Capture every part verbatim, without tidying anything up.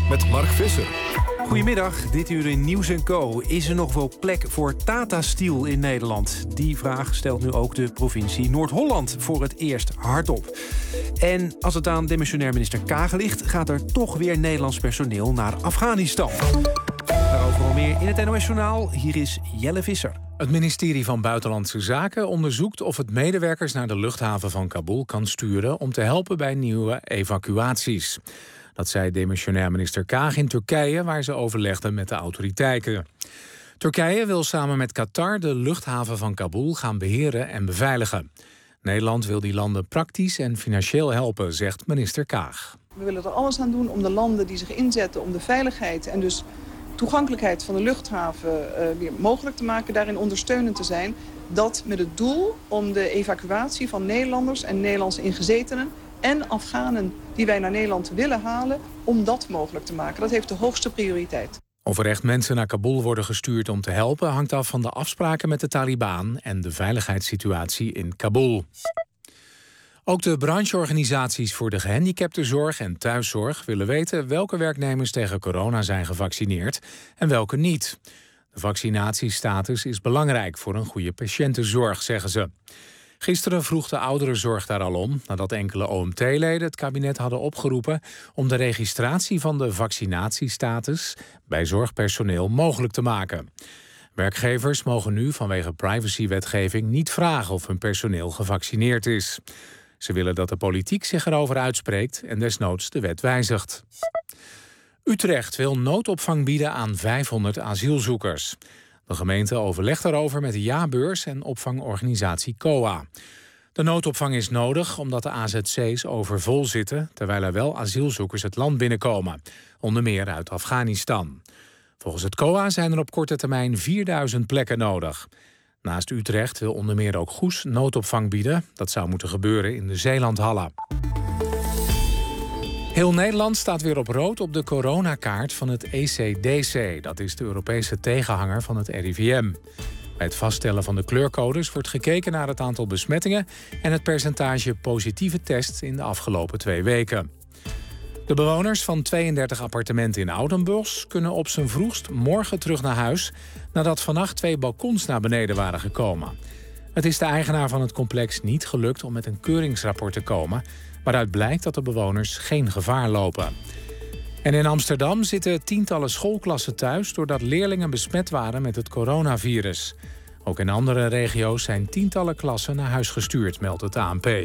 met Mark Visser. Goedemiddag, dit uur in Nieuws en Co. Is er nog wel plek voor Tata Steel in Nederland? Die vraag stelt nu ook de provincie Noord-Holland voor het eerst hardop. En als het aan demissionair minister Kaag ligt, gaat er toch weer Nederlands personeel naar Afghanistan. Daarover al meer in het N O S-journaal. Hier is Jelle Visser. Het ministerie van Buitenlandse Zaken onderzoekt of het medewerkers naar de luchthaven van Kabul kan sturen om te helpen bij nieuwe evacuaties. Dat zei demissionair minister Kaag in Turkije, waar ze overlegden met de autoriteiten. Turkije wil samen met Qatar de luchthaven van Kabul gaan beheren en beveiligen. Nederland wil die landen praktisch en financieel helpen, zegt minister Kaag. We willen er alles aan doen om de landen die zich inzetten om de veiligheid en dus toegankelijkheid van de luchthaven uh, weer mogelijk te maken, daarin ondersteunend te zijn. Dat met het doel om de evacuatie van Nederlanders en Nederlandse ingezetenen en Afghanen die wij naar Nederland willen halen, om dat mogelijk te maken. Dat heeft de hoogste prioriteit. Of er echt mensen naar Kabul worden gestuurd om te helpen hangt af van de afspraken met de Taliban en de veiligheidssituatie in Kabul. Ook de brancheorganisaties voor de gehandicaptenzorg en thuiszorg willen weten welke werknemers tegen corona zijn gevaccineerd en welke niet. De vaccinatiestatus is belangrijk voor een goede patiëntenzorg, zeggen ze. Gisteren vroeg de ouderenzorg daar al om, nadat enkele O M T-leden het kabinet hadden opgeroepen om de registratie van de vaccinatiestatus bij zorgpersoneel mogelijk te maken. Werkgevers mogen nu vanwege privacywetgeving niet vragen of hun personeel gevaccineerd is. Ze willen dat de politiek zich erover uitspreekt en desnoods de wet wijzigt. Utrecht wil noodopvang bieden aan vijfhonderd asielzoekers. De gemeente overlegt daarover met de jaarbeurs en opvangorganisatie C O A. De noodopvang is nodig omdat de A Z C's overvol zitten, terwijl er wel asielzoekers het land binnenkomen, onder meer uit Afghanistan. Volgens het C O A zijn er op korte termijn vierduizend plekken nodig. Naast Utrecht wil onder meer ook Goes noodopvang bieden. Dat zou moeten gebeuren in de Zeelandhallen. Heel Nederland staat weer op rood op de coronakaart van het E C D C. Dat is de Europese tegenhanger van het R I V M. Bij het vaststellen van de kleurcodes wordt gekeken naar het aantal besmettingen en het percentage positieve tests in de afgelopen twee weken. De bewoners van tweeëndertig appartementen in Oudenbosch kunnen op zijn vroegst morgen terug naar huis nadat vannacht twee balkons naar beneden waren gekomen. Het is de eigenaar van het complex niet gelukt om met een keuringsrapport te komen, waaruit blijkt dat de bewoners geen gevaar lopen. En in Amsterdam zitten tientallen schoolklassen thuis doordat leerlingen besmet waren met het coronavirus. Ook in andere regio's zijn tientallen klassen naar huis gestuurd, meldt het A N P.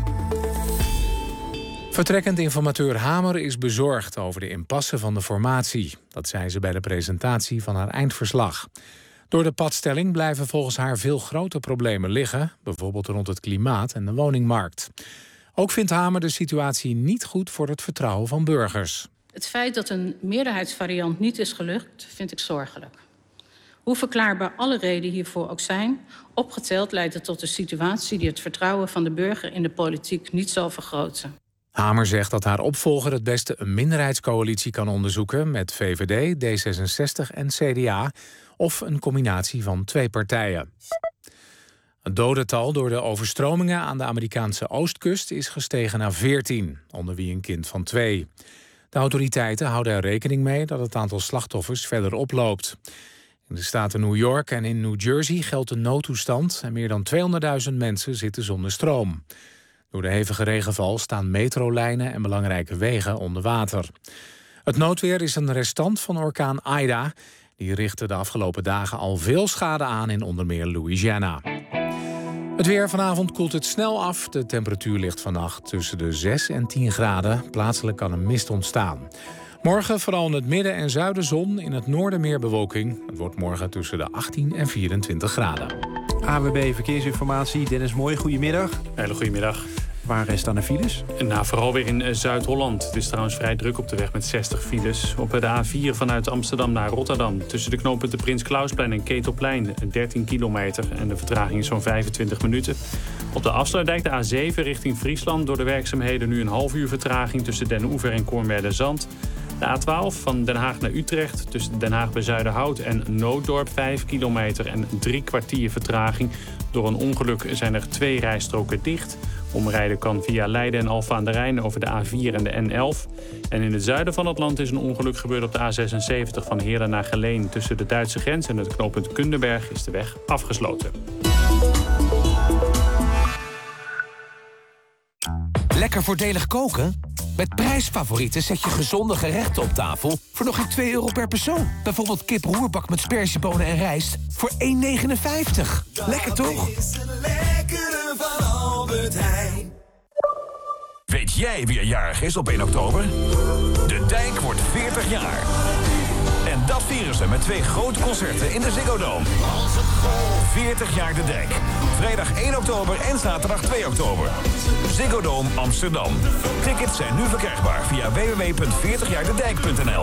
Vertrekkend informateur Hamer is bezorgd over de impasse van de formatie. Dat zei ze bij de presentatie van haar eindverslag. Door de padstelling blijven volgens haar veel grote problemen liggen, bijvoorbeeld rond het klimaat en de woningmarkt. Ook vindt Hamer de situatie niet goed voor het vertrouwen van burgers. Het feit dat een meerderheidsvariant niet is gelukt, vind ik zorgelijk. Hoe verklaarbaar alle redenen hiervoor ook zijn, opgeteld leidt het tot een situatie die het vertrouwen van de burger in de politiek niet zal vergroten. Hamer zegt dat haar opvolger het beste een minderheidscoalitie kan onderzoeken met V V D, D zesenzestig en C D A of een combinatie van twee partijen. Het dodental door de overstromingen aan de Amerikaanse oostkust is gestegen naar veertien, onder wie een kind van twee. De autoriteiten houden er rekening mee dat het aantal slachtoffers verder oploopt. In de staten New York en in New Jersey geldt een noodtoestand en meer dan tweehonderdduizend mensen zitten zonder stroom. Door de hevige regenval staan metrolijnen en belangrijke wegen onder water. Het noodweer is een restant van orkaan Ida. Die richtte de afgelopen dagen al veel schade aan in onder meer Louisiana. Het weer vanavond koelt het snel af. De temperatuur ligt vannacht tussen de zes en tien graden. Plaatselijk kan een mist ontstaan. Morgen vooral in het midden en zuiden zon, in het noorden meer bewolking. Het wordt morgen tussen de achttien en vierentwintig graden. A W B Verkeersinformatie, Dennis Mooij, goedemiddag. Hele goedemiddag. Waar staan er files? Nou, vooral weer in Zuid-Holland. Het is trouwens vrij druk op de weg met zestig files. Op de A vier vanuit Amsterdam naar Rotterdam. Tussen de knooppunten Prins Klausplein en Ketelplein dertien kilometer. En de vertraging is zo'n vijfentwintig minuten. Op de Afsluitdijk de A zeven richting Friesland. Door de werkzaamheden nu een half uur vertraging tussen Den Oever en Kornwerderzand. De A twaalf van Den Haag naar Utrecht. Tussen Den Haag bij Zuiderhout en Nooddorp vijf kilometer en drie kwartier vertraging. Door een ongeluk zijn er twee rijstroken dicht. Omrijden kan via Leiden en Alphen aan de Rijn over de A vier en de N elf. En in het zuiden van het land is een ongeluk gebeurd op de A zesenzeventig... van Heerlen naar Geleen. Tussen de Duitse grens en het knooppunt Kunderberg is de weg afgesloten. Lekker voordelig koken? Met Prijsfavorieten zet je gezonde gerechten op tafel voor nog geen twee euro per persoon. Bijvoorbeeld kip roerbak met spersiebonen en rijst voor één negenenvijftig. Lekker toch? Weet jij wie er jarig is op één oktober? De Dijk wordt veertig jaar. En dat vieren ze met twee grote concerten in de Ziggo Dome. veertig jaar De Dijk. Vrijdag één oktober en zaterdag twee oktober. Ziggo Dome Amsterdam. Tickets zijn nu verkrijgbaar via w w w punt veertig jaar de dijk punt n l.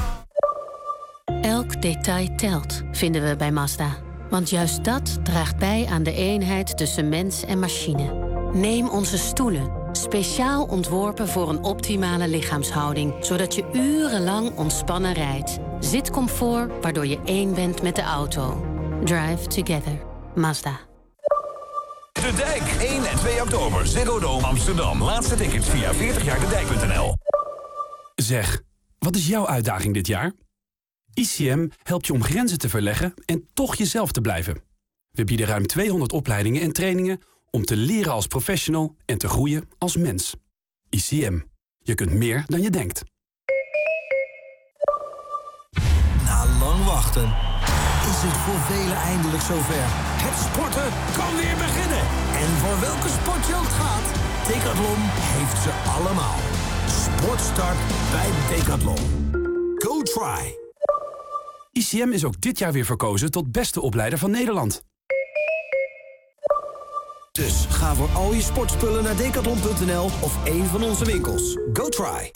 Elk detail telt, vinden we bij Mazda. Want juist dat draagt bij aan de eenheid tussen mens en machine. Neem onze stoelen. Speciaal ontworpen voor een optimale lichaamshouding, zodat je urenlang ontspannen rijdt. Zitcomfort, waardoor je één bent met de auto. Drive together. Mazda. De Dijk, één en twee oktober. Ziggo Dome Amsterdam. Laatste tickets via veertig jaar de dijk punt n l. Zeg, wat is jouw uitdaging dit jaar? I C M helpt je om grenzen te verleggen en toch jezelf te blijven. We bieden ruim tweehonderd opleidingen en trainingen om te leren als professional en te groeien als mens. I C M. Je kunt meer dan je denkt. Na lang wachten is het voor velen eindelijk zover. Het sporten kan weer beginnen. En voor welke sport je ook gaat, Decathlon heeft ze allemaal. Sportstart bij Decathlon. Go try! I C M is ook dit jaar weer verkozen tot beste opleider van Nederland. Dus ga voor al je sportspullen naar decathlon punt n l of een van onze winkels. Go try!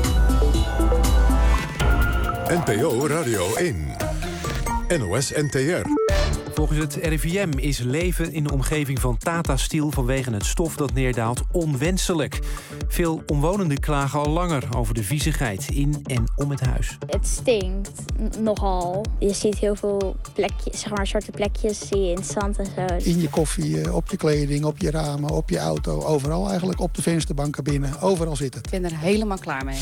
N P O Radio één. N O S N T R. Volgens het R I V M is leven in de omgeving van Tata Steel vanwege het stof dat neerdaalt onwenselijk. Veel omwonenden klagen al langer over de viezigheid in en om het huis. Het stinkt nogal. Je ziet heel veel plekjes, zeg maar zwarte plekjes zie je in het zand en zo. In je koffie, op je kleding, op je ramen, op je auto. Overal eigenlijk, op de vensterbanken binnen. Overal zit het. Ik ben er helemaal klaar mee.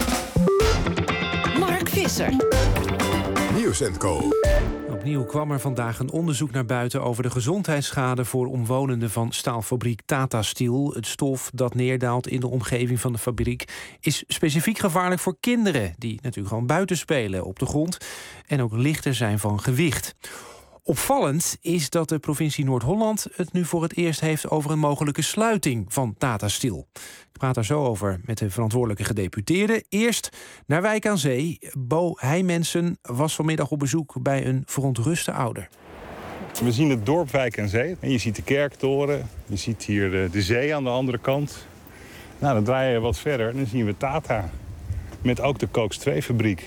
Mark Visser. Nieuws en Co. Opnieuw kwam er vandaag een onderzoek naar buiten over de gezondheidsschade voor omwonenden van staalfabriek Tata Steel. Het stof dat neerdaalt in de omgeving van de fabriek is specifiek gevaarlijk voor kinderen, die natuurlijk gewoon buiten spelen op de grond en ook lichter zijn van gewicht. Opvallend is dat de provincie Noord-Holland het nu voor het eerst heeft over een mogelijke sluiting van Tata Steel. Ik praat daar zo over met de verantwoordelijke gedeputeerde. Eerst naar Wijk aan Zee. Bo Heijmensen was vanmiddag op bezoek bij een verontruste ouder. We zien het dorp Wijk aan Zee. En je ziet de kerktoren, je ziet hier de, de zee aan de andere kant. Nou, dan draai je wat verder en dan zien we Tata. Met ook de Kooks twee fabriek.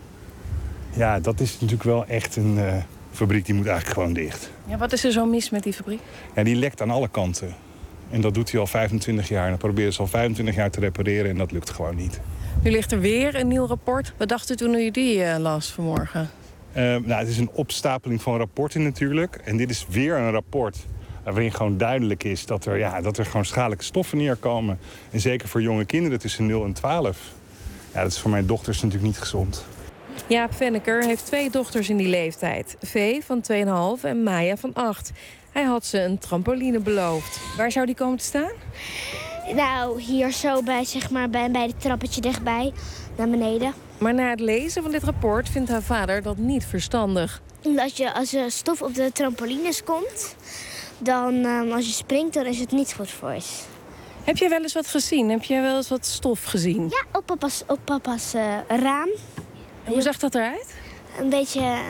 Ja, dat is natuurlijk wel echt een uh, fabriek die moet eigenlijk gewoon dicht. Ja, wat is er zo mis met die fabriek? Ja, die lekt aan alle kanten. En dat doet hij al vijfentwintig jaar. En dat proberen ze al vijfentwintig jaar te repareren en dat lukt gewoon niet. Nu ligt er weer een nieuw rapport. Wat dacht u toen u die uh, las vanmorgen? Uh, nou, het is een opstapeling van rapporten natuurlijk. En dit is weer een rapport waarin gewoon duidelijk is dat er, ja, dat er gewoon schadelijke stoffen neerkomen. En zeker voor jonge kinderen tussen nul en twaalf. Ja, dat is voor mijn dochters natuurlijk niet gezond. Jaap Venneker heeft twee dochters in die leeftijd. Vee van twee komma vijf en Maya van acht. Hij had ze een trampoline beloofd. Waar zou die komen te staan? Nou, hier zo bij, zeg maar, bij, bij het trappetje dichtbij, naar beneden. Maar na het lezen van dit rapport vindt haar vader dat niet verstandig. Als, je, als er stof op de trampolines komt, dan um, als je springt, dan is het niet goed voor je. Heb jij wel eens wat gezien? Heb jij wel eens wat stof gezien? Ja, op papa's, op papa's uh, raam. En hoe zag dat eruit? Een beetje uh,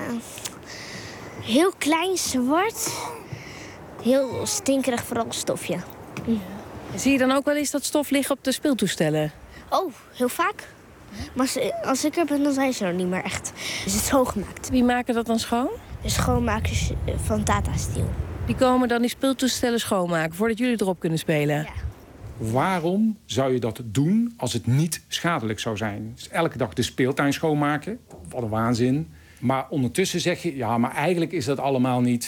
heel klein, zwart. Heel stinkerig, vooral stofje. Ja. Zie je dan ook wel eens dat stof liggen op de speeltoestellen? Oh, heel vaak. Maar als ik er ben, dan zijn ze er niet meer echt. Is het schoongemaakt. Wie maken dat dan schoon? De schoonmakers van Tata Steel. Die komen dan die speeltoestellen schoonmaken voordat jullie erop kunnen spelen? Ja. Waarom zou je dat doen als het niet schadelijk zou zijn? Dus elke dag de speeltuin schoonmaken, wat een waanzin. Maar ondertussen zeg je, ja, maar eigenlijk is dat allemaal niet,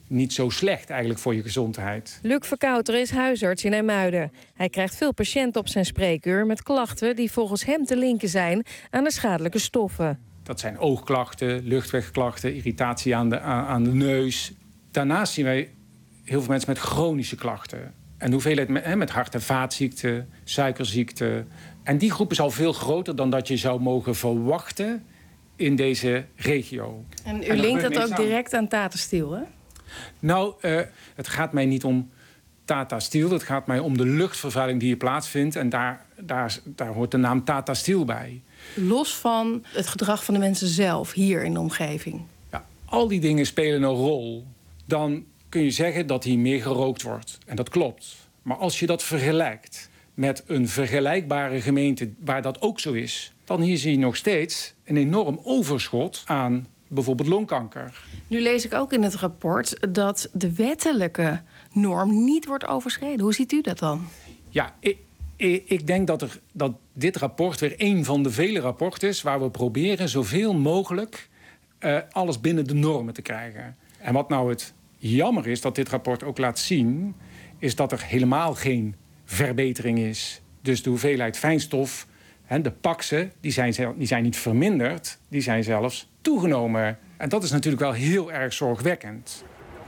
niet zo slecht eigenlijk voor je gezondheid. Luc Verkouter is huisarts in IJmuiden. Hij krijgt veel patiënten op zijn spreekuur met klachten die volgens hem te linken zijn aan de schadelijke stoffen. Dat zijn oogklachten, luchtwegklachten, irritatie aan de, aan de neus. Daarnaast zien wij heel veel mensen met chronische klachten. En de hoeveelheid met, met hart- en vaatziekten, suikerziekte. En die groep is al veel groter dan dat je zou mogen verwachten in deze regio. En u en linkt dat ook aan. direct aan Tata Steel, hè? Nou, uh, het gaat mij niet om Tata Steel. Het gaat mij om de luchtvervuiling die hier plaatsvindt. En daar, daar, daar hoort de naam Tata Steel bij. Los van het gedrag van de mensen zelf hier in de omgeving. Ja, al die dingen spelen een rol. Dan kun je zeggen dat hier meer gerookt wordt. En dat klopt. Maar als je dat vergelijkt met een vergelijkbare gemeente waar dat ook zo is, dan hier zie je nog steeds een enorm overschot aan bijvoorbeeld longkanker. Nu lees ik ook in het rapport dat de wettelijke norm niet wordt overschreden. Hoe ziet u dat dan? Ja, ik, ik denk dat, er, dat dit rapport weer een van de vele rapporten is waar we proberen zoveel mogelijk uh, alles binnen de normen te krijgen. En wat nou het jammer is dat dit rapport ook laat zien, is dat er helemaal geen verbetering is. Dus de hoeveelheid fijnstof, hè, de paksen, die zijn, die zijn niet verminderd, die zijn zelfs toegenomen. En dat is natuurlijk wel heel erg zorgwekkend.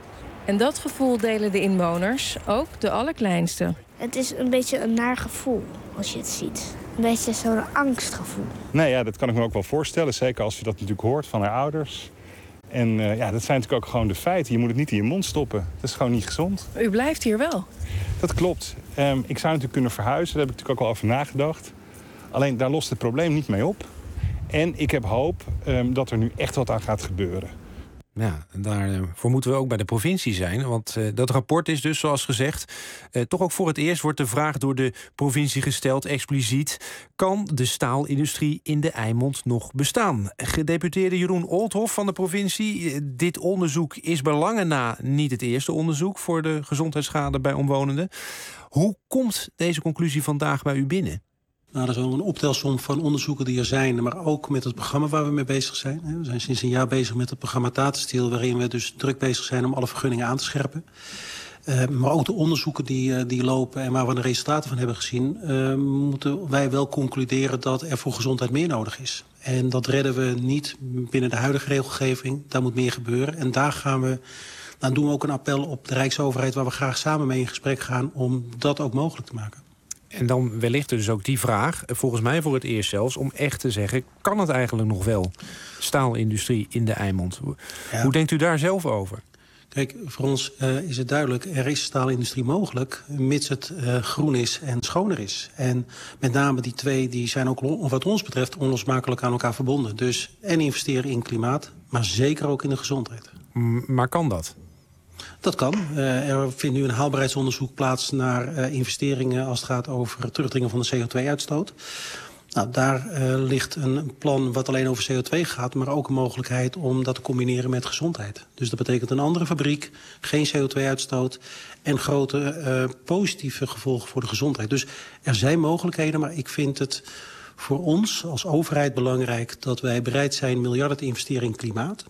En dat gevoel delen de inwoners, ook de allerkleinste. Het is een beetje een naar gevoel als je het ziet. Een beetje zo'n angstgevoel. Nee, ja, dat kan ik me ook wel voorstellen. Zeker als je dat natuurlijk hoort van haar ouders. En uh, ja, dat zijn natuurlijk ook gewoon de feiten. Je moet het niet in je mond stoppen. Dat is gewoon niet gezond. U blijft hier wel? Dat klopt. Um, ik zou natuurlijk kunnen verhuizen. Daar heb ik natuurlijk ook al over nagedacht. Alleen daar lost het probleem niet mee op. En ik heb hoop um, dat er nu echt wat aan gaat gebeuren. Ja, daarvoor moeten we ook bij de provincie zijn. Want uh, dat rapport is dus, zoals gezegd, uh, toch ook voor het eerst wordt de vraag door de provincie gesteld, expliciet: kan de staalindustrie in de Eimond nog bestaan? Gedeputeerde Jeroen Oldhoff van de provincie. Uh, dit onderzoek is bij lange na niet het eerste onderzoek voor de gezondheidsschade bij omwonenden. Hoe komt deze conclusie vandaag bij u binnen? Nou, dat is wel een optelsom van onderzoeken die er zijn, maar ook met het programma waar we mee bezig zijn. We zijn sinds een jaar bezig met het programma Tata Steel, waarin we dus druk bezig zijn om alle vergunningen aan te scherpen. Uh, maar ook de onderzoeken die, uh, die lopen en waar we de resultaten van hebben gezien, uh, moeten wij wel concluderen dat er voor gezondheid meer nodig is. En dat redden we niet binnen de huidige regelgeving. Daar moet meer gebeuren. En daar gaan we, dan doen we ook een appel op de Rijksoverheid, waar we graag samen mee in gesprek gaan om dat ook mogelijk te maken. En dan wellicht dus ook die vraag, volgens mij voor het eerst zelfs, om echt te zeggen, kan het eigenlijk nog wel, staalindustrie in de Eimond? Ja. Hoe denkt u daar zelf over? Kijk, voor ons uh, is het duidelijk, er is staalindustrie mogelijk, mits het uh, groen is en schoner is. En met name die twee die zijn ook wat ons betreft onlosmakelijk aan elkaar verbonden. Dus en investeren in klimaat, maar zeker ook in de gezondheid. Maar kan dat? Dat kan. Uh, er vindt nu een haalbaarheidsonderzoek plaats naar uh, investeringen als het gaat over het terugdringen van de C O twee uitstoot. Nou, daar uh, ligt een plan wat alleen over C O twee gaat, maar ook een mogelijkheid om dat te combineren met gezondheid. Dus dat betekent een andere fabriek, geen C O twee uitstoot en grote uh, positieve gevolgen voor de gezondheid. Dus er zijn mogelijkheden, maar ik vind het voor ons als overheid belangrijk dat wij bereid zijn miljarden te investeren in klimaat.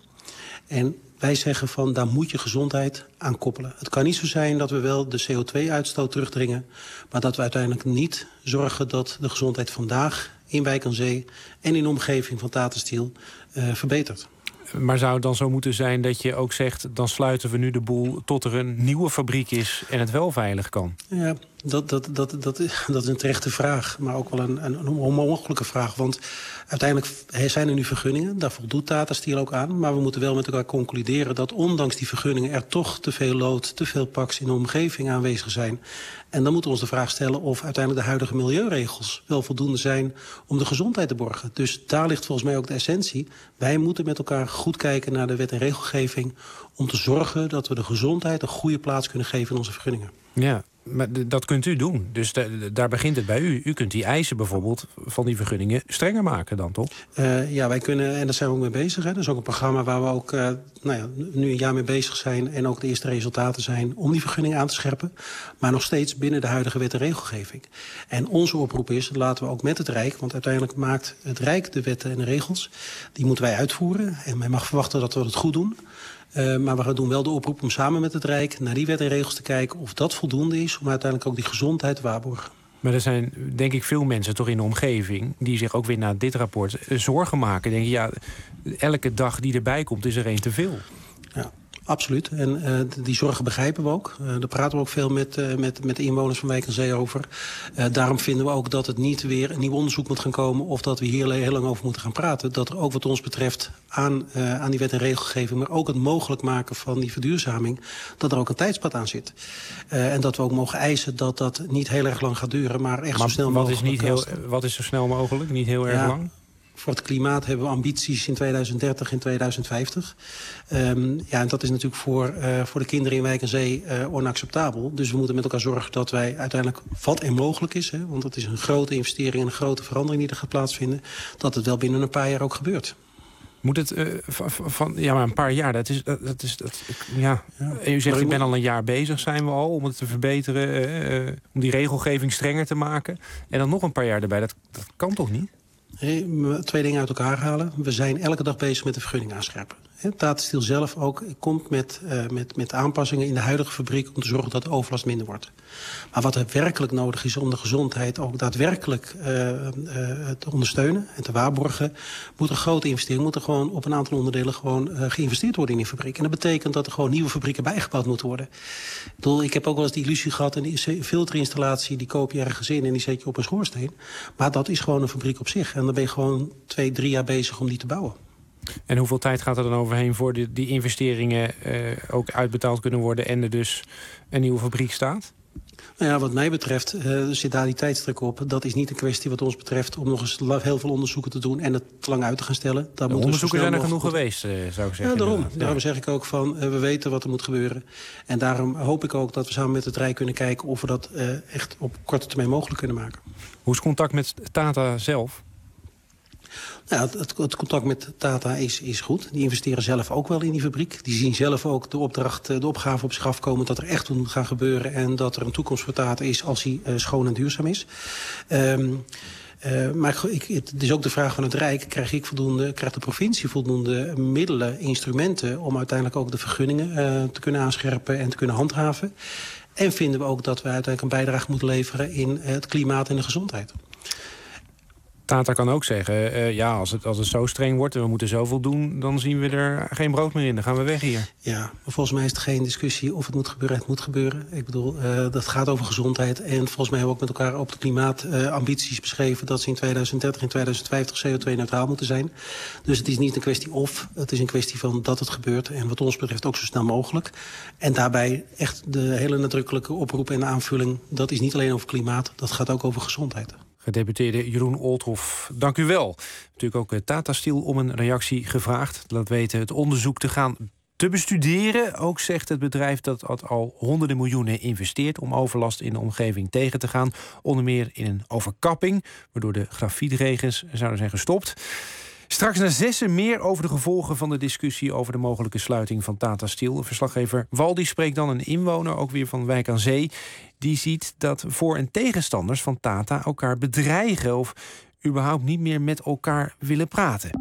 En wij zeggen van, daar moet je gezondheid aan koppelen. Het kan niet zo zijn dat we wel de C O twee uitstoot terugdringen, maar dat we uiteindelijk niet zorgen dat de gezondheid vandaag in Wijk aan Zee en in de omgeving van Tata Steel uh, verbetert. Maar zou het dan zo moeten zijn dat je ook zegt, dan sluiten we nu de boel tot er een nieuwe fabriek is en het wel veilig kan? Ja, dat, dat, dat, dat, dat is een terechte vraag, maar ook wel een, een, een onmogelijke vraag. Want uiteindelijk zijn er nu vergunningen, daar voldoet Tata Steel ook aan. Maar we moeten wel met elkaar concluderen dat ondanks die vergunningen er toch te veel lood, te veel paks in de omgeving aanwezig zijn. En dan moeten we ons de vraag stellen of uiteindelijk de huidige milieuregels wel voldoende zijn om de gezondheid te borgen. Dus daar ligt volgens mij ook de essentie. Wij moeten met elkaar goed kijken naar de wet en regelgeving om te zorgen dat we de gezondheid een goede plaats kunnen geven in onze vergunningen. Ja, maar dat kunt u doen. Dus de, daar begint het bij u. U kunt die eisen bijvoorbeeld van die vergunningen strenger maken dan, toch? Uh, ja, wij kunnen, en daar zijn we ook mee bezig. Hè. Dat is ook een programma waar we ook uh, nou ja, nu een jaar mee bezig zijn en ook de eerste resultaten zijn om die vergunningen aan te scherpen. Maar nog steeds binnen de huidige wet en regelgeving. En onze oproep is, laten we ook met het Rijk, want uiteindelijk maakt het Rijk de wetten en de regels. Die moeten wij uitvoeren. En men mag verwachten dat we het goed doen. Uh, maar we doen wel de oproep om samen met het Rijk naar die wet en regels te kijken of dat voldoende is om uiteindelijk ook die gezondheid te waarborgen. Maar er zijn denk ik veel mensen toch in de omgeving die zich ook weer na dit rapport zorgen maken. Denken, ja, elke dag die erbij komt is er één te veel. Ja. Absoluut. En uh, die zorgen begrijpen we ook. Uh, daar praten we ook veel met, uh, met, met de inwoners van Wijk aan Zee over. Uh, daarom vinden we ook dat het niet weer een nieuw onderzoek moet gaan komen, of dat we hier heel lang over moeten gaan praten. Dat er ook wat ons betreft aan, uh, aan die wet en regelgeving, maar ook het mogelijk maken van die verduurzaming, dat er ook een tijdspad aan zit. Uh, en dat we ook mogen eisen dat dat niet heel erg lang gaat duren, maar echt maar zo snel wat mogelijk. Is niet heel, wat is zo snel mogelijk? Niet heel erg ja, lang? Voor het klimaat hebben we ambities in tweeduizend dertig en tweeduizend vijftig. Um, ja, en dat is natuurlijk voor, uh, voor de kinderen in Wijk aan Zee uh, onacceptabel. Dus we moeten met elkaar zorgen dat wij uiteindelijk, wat er mogelijk is, hè, want het is een grote investering en een grote verandering die er gaat plaatsvinden, dat het wel binnen een paar jaar ook gebeurt. Moet het uh, van, van ja, maar een paar jaar, dat is, dat, dat is dat, ja. ja. U zegt, ik ben al een jaar bezig, zijn we al, om het te verbeteren, uh, om die regelgeving strenger te maken. En dan nog een paar jaar erbij, dat, dat kan toch niet? Nee, twee dingen uit elkaar halen. We zijn elke dag bezig met de vergunning aanscherpen. Tata Steel zelf ook komt met, uh, met, met aanpassingen in de huidige fabriek om te zorgen dat de overlast minder wordt. Maar wat er werkelijk nodig is om de gezondheid ook daadwerkelijk uh, uh, te ondersteunen en te waarborgen, moet een grote investering, moet er gewoon op een aantal onderdelen gewoon uh, geïnvesteerd worden in die fabriek. En dat betekent dat er gewoon nieuwe fabrieken bijgebouwd moeten worden. Ik bedoel, ik heb ook wel eens die illusie gehad, een filterinstallatie, die koop je ergens in en die zet je op een schoorsteen. Maar dat is gewoon een fabriek op zich. En dan ben je gewoon twee, drie jaar bezig om die te bouwen. En hoeveel tijd gaat er dan overheen voor die, die investeringen uh, ook uitbetaald kunnen worden en er dus een nieuwe fabriek staat? Nou ja, wat mij betreft uh, zit daar die tijdstrek op. Dat is niet een kwestie wat ons betreft om nog eens heel veel onderzoeken te doen en het te lang uit te gaan stellen. Daar de onderzoeken zijn er genoeg geweest, uh, zou ik zeggen. Ja, daarom. Ja. Daarom zeg ik ook van, uh, we weten wat er moet gebeuren. En daarom hoop ik ook dat we samen met het Rijk kunnen kijken of we dat uh, echt op korte termijn mogelijk kunnen maken. Hoe is contact met Tata zelf? Nou, het, het contact met Tata is, is goed. Die investeren zelf ook wel in die fabriek. Die zien zelf ook de opdracht, de opgave op zich afkomen dat er echt wat moet gaan gebeuren en dat er een toekomst voor Tata is als die uh, schoon en duurzaam is. Um, Uh, maar ik, het is ook de vraag van het Rijk, krijg ik voldoende, krijgt de provincie voldoende middelen, instrumenten om uiteindelijk ook de vergunningen uh, te kunnen aanscherpen en te kunnen handhaven. En vinden we ook dat we uiteindelijk een bijdrage moeten leveren in uh, het klimaat en de gezondheid. Tata kan ook zeggen, uh, ja, als het, als het zo streng wordt en we moeten zoveel doen, dan zien we er geen brood meer in. Dan gaan we weg hier. Ja, maar volgens mij is het geen discussie of het moet gebeuren. Het moet gebeuren. Ik bedoel, uh, dat gaat over gezondheid. En volgens mij hebben we ook met elkaar op de klimaatambities uh, beschreven dat ze in tweeduizend dertig en tweeduizend vijftig C O twee neutraal moeten zijn. Dus het is niet een kwestie of, het is een kwestie van dat het gebeurt. En wat ons betreft ook zo snel mogelijk. En daarbij echt de hele nadrukkelijke oproep en aanvulling, dat is niet alleen over klimaat, dat gaat ook over gezondheid. Gedeputeerde Jeroen Olthoff, dank u wel. Natuurlijk ook Tata Steel om een reactie gevraagd. Laat weten het onderzoek te gaan te bestuderen. Ook zegt het bedrijf dat het al honderden miljoenen investeert om overlast in de omgeving tegen te gaan. Onder meer in een overkapping, waardoor de grafietregens zouden zijn gestopt. Straks naar zessen meer over de gevolgen van de discussie over de mogelijke sluiting van Tata Steel. Verslaggever Waldi spreekt dan een inwoner, ook weer van Wijk aan Zee. Die ziet dat voor- en tegenstanders van Tata elkaar bedreigen of überhaupt niet meer met elkaar willen praten.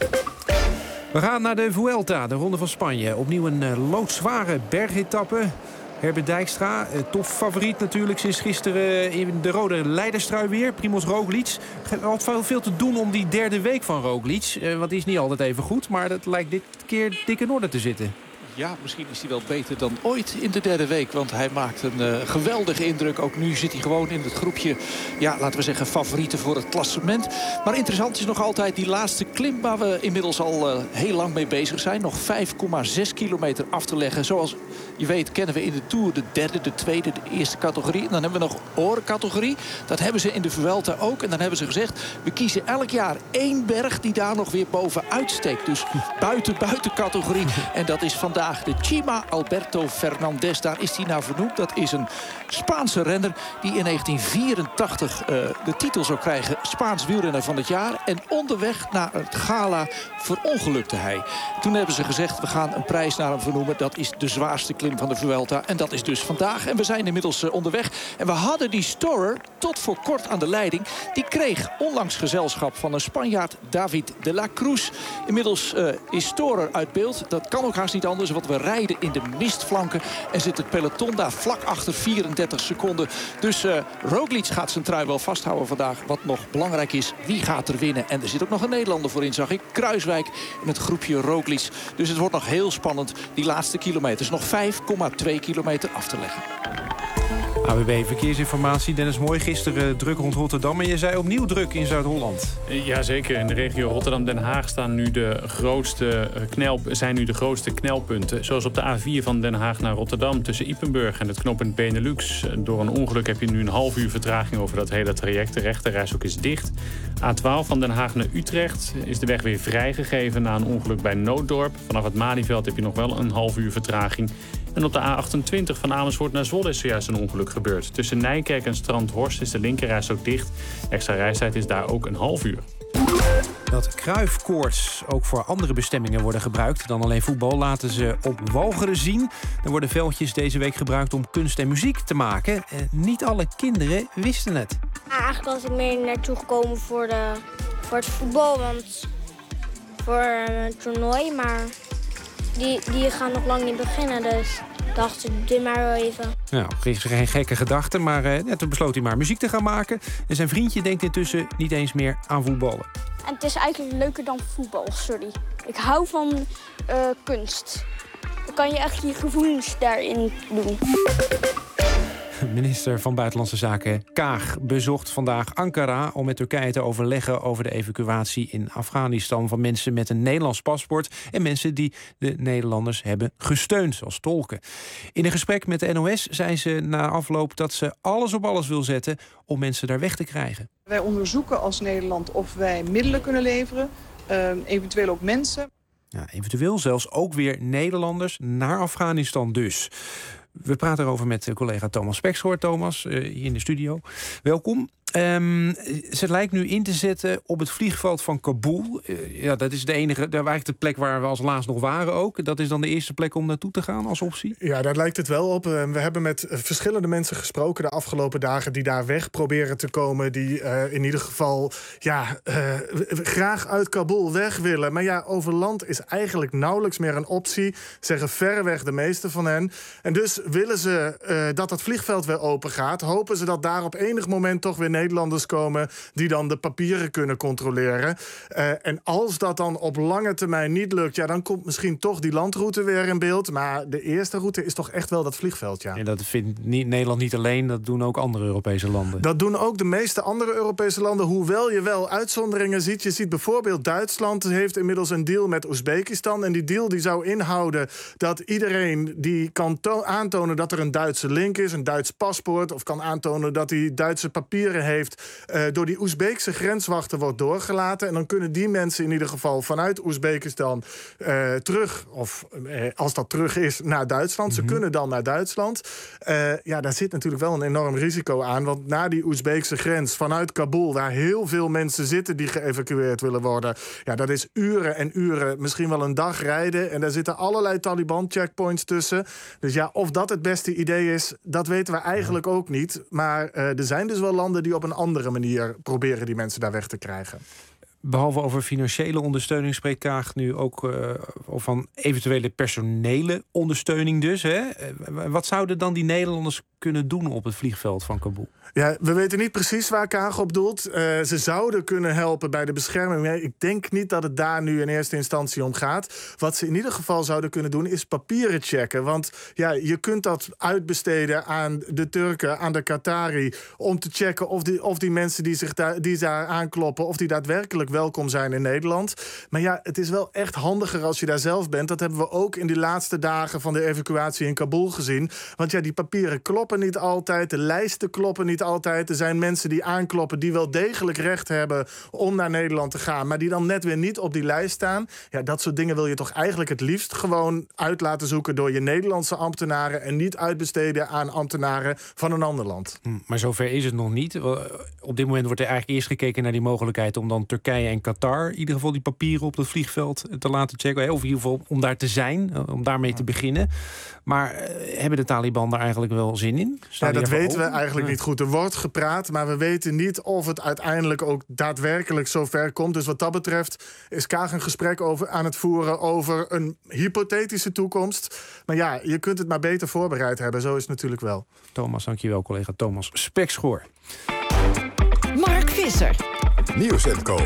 We gaan naar de Vuelta, de Ronde van Spanje. Opnieuw een uh, loodzware bergetappe. Herbert Dijkstra, tof favoriet natuurlijk sinds gisteren in de rode leiderstrui weer. Primoz Roglic had veel te doen om die derde week van Roglic. Want die is niet altijd even goed, maar dat lijkt dit keer dik in orde te zitten. Ja, misschien is hij wel beter dan ooit in de derde week. Want hij maakt een uh, geweldige indruk. Ook nu zit hij gewoon in het groepje, ja, laten we zeggen, favorieten voor het klassement. Maar interessant is nog altijd die laatste klim waar we inmiddels al uh, heel lang mee bezig zijn. Nog vijf komma zes kilometer af te leggen. Zoals je weet kennen we in de Tour de derde, de tweede, de eerste categorie. En dan hebben we nog orencategorie. Dat hebben ze in de Vuelta ook. En dan hebben ze gezegd, we kiezen elk jaar één berg die daar nog weer bovenuit steekt. Dus buiten, buiten categorie. En dat is vandaag de Cima Alberto Fernandez. Daar is hij naar vernoemd. Dat is een Spaanse renner die in negentien vierentachtig uh, de titel zou krijgen. Spaans wielrenner van het jaar. En onderweg naar het gala verongelukte hij. Toen hebben ze gezegd, we gaan een prijs naar hem vernoemen. Dat is de zwaarste klim van de Vuelta. En dat is dus vandaag. En we zijn inmiddels uh, onderweg. En we hadden die Storer tot voor kort aan de leiding. Die kreeg onlangs gezelschap van een Spanjaard, David de la Cruz. Inmiddels uh, is Storer uit beeld. Dat kan ook haast niet anders. ze, want we rijden in de mistflanken. En zit het peloton daar vlak achter, vierendertig seconden. Dus uh, Roglic gaat zijn trui wel vasthouden vandaag. Wat nog belangrijk is, wie gaat er winnen? En er zit ook nog een Nederlander voor in, zag ik. Kruiswijk in het groepje Roglic. Dus het wordt nog heel spannend, die laatste kilometers. Nog vijf komma twee kilometer af te leggen. A W B Verkeersinformatie. Dennis Mooi, gisteren druk rond Rotterdam. En je zei opnieuw druk in Zuid-Holland. Jazeker, in de regio Rotterdam-Den Haag staan nu de grootste knel, zijn nu de grootste knelpunten. Zoals op de A vier van Den Haag naar Rotterdam tussen Ypenburg en het knooppunt Benelux. Door een ongeluk heb je nu een half uur vertraging over dat hele traject. De rechterrijstrook is dicht. A twaalf van Den Haag naar Utrecht is de weg weer vrijgegeven na een ongeluk bij Nooddorp. Vanaf het Malieveld heb je nog wel een half uur vertraging. En op de A achtentwintig van Amersfoort naar Zwolle is zojuist een ongeluk gebeurd. Tussen Nijkerk en Strandhorst is de linkerrijstrook dicht. Extra reistijd is daar ook een half uur. Dat kruifkoorts ook voor andere bestemmingen worden gebruikt dan alleen voetbal, laten ze op Walcheren zien. Er worden veldjes deze week gebruikt om kunst en muziek te maken. En niet alle kinderen wisten het. Ja, eigenlijk was ik meer naartoe gekomen voor, de, voor het voetbal, want voor een toernooi, maar die, die gaan nog lang niet beginnen, dus dacht ik, doe maar wel even. Nou, kreeg ze geen gekke gedachten, maar eh, ja, toen besloot hij maar muziek te gaan maken. En zijn vriendje denkt intussen niet eens meer aan voetballen. En het is eigenlijk leuker dan voetbal, sorry. Ik hou van uh, kunst. Dan kan je echt je gevoelens daarin doen. Minister van Buitenlandse Zaken Kaag bezocht vandaag Ankara om met Turkije te overleggen over de evacuatie in Afghanistan van mensen met een Nederlands paspoort en mensen die de Nederlanders hebben gesteund als tolken. In een gesprek met de N O S zei ze na afloop dat ze alles op alles wil zetten om mensen daar weg te krijgen. Wij onderzoeken als Nederland of wij middelen kunnen leveren, uh, eventueel ook mensen. Ja, eventueel zelfs ook weer Nederlanders naar Afghanistan dus. We praten erover met collega Thomas Spekschoor. Thomas, uh, hier in de studio. Welkom. Um, ze lijkt nu in te zetten op het vliegveld van Kabul. Uh, ja, dat is de enige, dat eigenlijk de plek waar we als laatst nog waren ook. Dat is dan de eerste plek om naartoe te gaan als optie? Ja, daar lijkt het wel op. We hebben met verschillende mensen gesproken de afgelopen dagen die daar weg proberen te komen. Die uh, in ieder geval ja, uh, graag uit Kabul weg willen. Maar ja, over land is eigenlijk nauwelijks meer een optie, zeggen verreweg de meeste van hen. En dus willen ze uh, dat het vliegveld weer open gaat. Hopen ze dat daar op enig moment toch weer Nederlanders komen die dan de papieren kunnen controleren. Uh, en als dat dan op lange termijn niet lukt, ja, dan komt misschien toch die landroute weer in beeld. Maar de eerste route is toch echt wel dat vliegveld, ja. En dat vindt niet, Nederland niet alleen, dat doen ook andere Europese landen. Dat doen ook de meeste andere Europese landen, hoewel je wel uitzonderingen ziet. Je ziet bijvoorbeeld Duitsland heeft inmiddels een deal met Oezbekistan. En die deal die zou inhouden dat iedereen die kan aantonen dat er een Duitse link is, een Duits paspoort, of kan aantonen dat hij Duitse papieren heeft, uh, door die Oezbeekse grenswachten wordt doorgelaten. En dan kunnen die mensen in ieder geval vanuit Oezbekistan uh, terug, of uh, als dat terug is, naar Duitsland. Mm-hmm. Ze kunnen dan naar Duitsland. Uh, ja, daar zit natuurlijk wel een enorm risico aan, want na die Oezbeekse grens vanuit Kabul, waar heel veel mensen zitten die geëvacueerd willen worden, ja, dat is uren en uren, misschien wel een dag rijden. En daar zitten allerlei Taliban-checkpoints tussen. Dus ja, of dat het beste idee is, dat weten we eigenlijk ja. ook niet. Maar uh, er zijn dus wel landen die op een andere manier proberen die mensen daar weg te krijgen. Behalve over financiële ondersteuning spreekt Kaag nu ook uh, van eventuele personele ondersteuning dus. Hè? Uh, wat zouden dan die Nederlanders kunnen doen op het vliegveld van Kabul? Ja, we weten niet precies waar Kaag op doelt. Uh, ze zouden kunnen helpen bij de bescherming. Nee, ik denk niet dat het daar nu in eerste instantie om gaat. Wat ze in ieder geval zouden kunnen doen is papieren checken. Want ja, je kunt dat uitbesteden aan de Turken, aan de Qatari, om te checken of die, of die mensen die zich daar, die daar aankloppen, of die daadwerkelijk welkom zijn in Nederland. Maar ja, het is wel echt handiger als je daar zelf bent. Dat hebben we ook in die laatste dagen van de evacuatie in Kabul gezien. Want ja, die papieren kloppen niet altijd, de lijsten kloppen niet altijd. Er zijn mensen die aankloppen die wel degelijk recht hebben om naar Nederland te gaan, maar die dan net weer niet op die lijst staan. Ja, dat soort dingen wil je toch eigenlijk het liefst gewoon uit laten zoeken door je Nederlandse ambtenaren en niet uitbesteden aan ambtenaren van een ander land. Maar zover is het nog niet. Op dit moment wordt er eigenlijk eerst gekeken naar die mogelijkheid om dan Turkije Turkije en Qatar... in ieder geval die papieren op het vliegveld te laten checken. Of in ieder geval om daar te zijn, om daarmee te beginnen. Maar uh, hebben de Taliban daar eigenlijk wel zin in? Ja, dat weten we eigenlijk ja. niet goed. Er wordt gepraat, maar we weten niet of het uiteindelijk ook daadwerkelijk zover komt. Dus wat dat betreft is Kaag een gesprek over, aan het voeren over een hypothetische toekomst. Maar ja, je kunt het maar beter voorbereid hebben. Zo is het natuurlijk wel. Thomas, dankjewel, collega Thomas Spekschoor. Mark Visser. Nieuws en Co.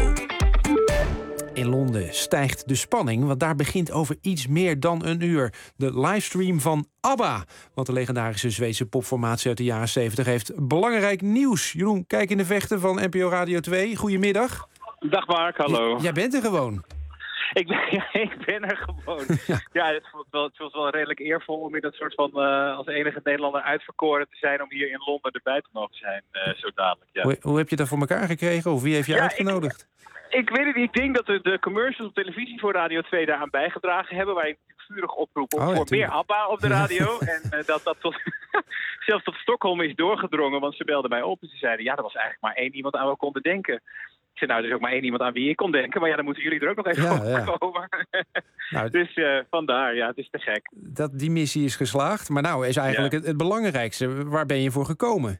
In Londen stijgt de spanning, want daar begint over iets meer dan een uur de livestream van ABBA. Want de legendarische Zweedse popformatie uit de jaren zeventig heeft belangrijk nieuws. Jeroen, kijk in de vechten van N P O Radio twee. Goedemiddag. Dag Mark, hallo. J- jij bent er gewoon. Ik ben, ja, ik ben er gewoon. Ja, ja het, voelt wel, het voelt wel redelijk eervol om in dat soort van uh, als enige Nederlander uitverkoren te zijn om hier in Londen erbij te mogen zijn, uh, zo dadelijk. Ja. Hoe, hoe heb je dat voor elkaar gekregen? Of wie heeft je ja, uitgenodigd? Ik, ik weet het niet. Ik denk dat de, de commercials op televisie voor Radio twee daaraan bijgedragen hebben, waar je natuurlijk vurig oproepen oh, ja, voor tuurlijk. meer ABBA op de radio. en uh, dat dat tot, zelfs tot Stockholm is doorgedrongen, want ze belden mij op en ze zeiden, ja, er was eigenlijk maar één iemand aan we konden denken. Ik zei, nou, er is ook maar één iemand aan wie ik kon denken. Maar ja, dan moeten jullie er ook nog even ja, op komen. Ja. Nou, dus uh, vandaar, ja, het is te gek. Dat, die missie is geslaagd. Maar nou is eigenlijk ja. het, het belangrijkste. Waar ben je voor gekomen?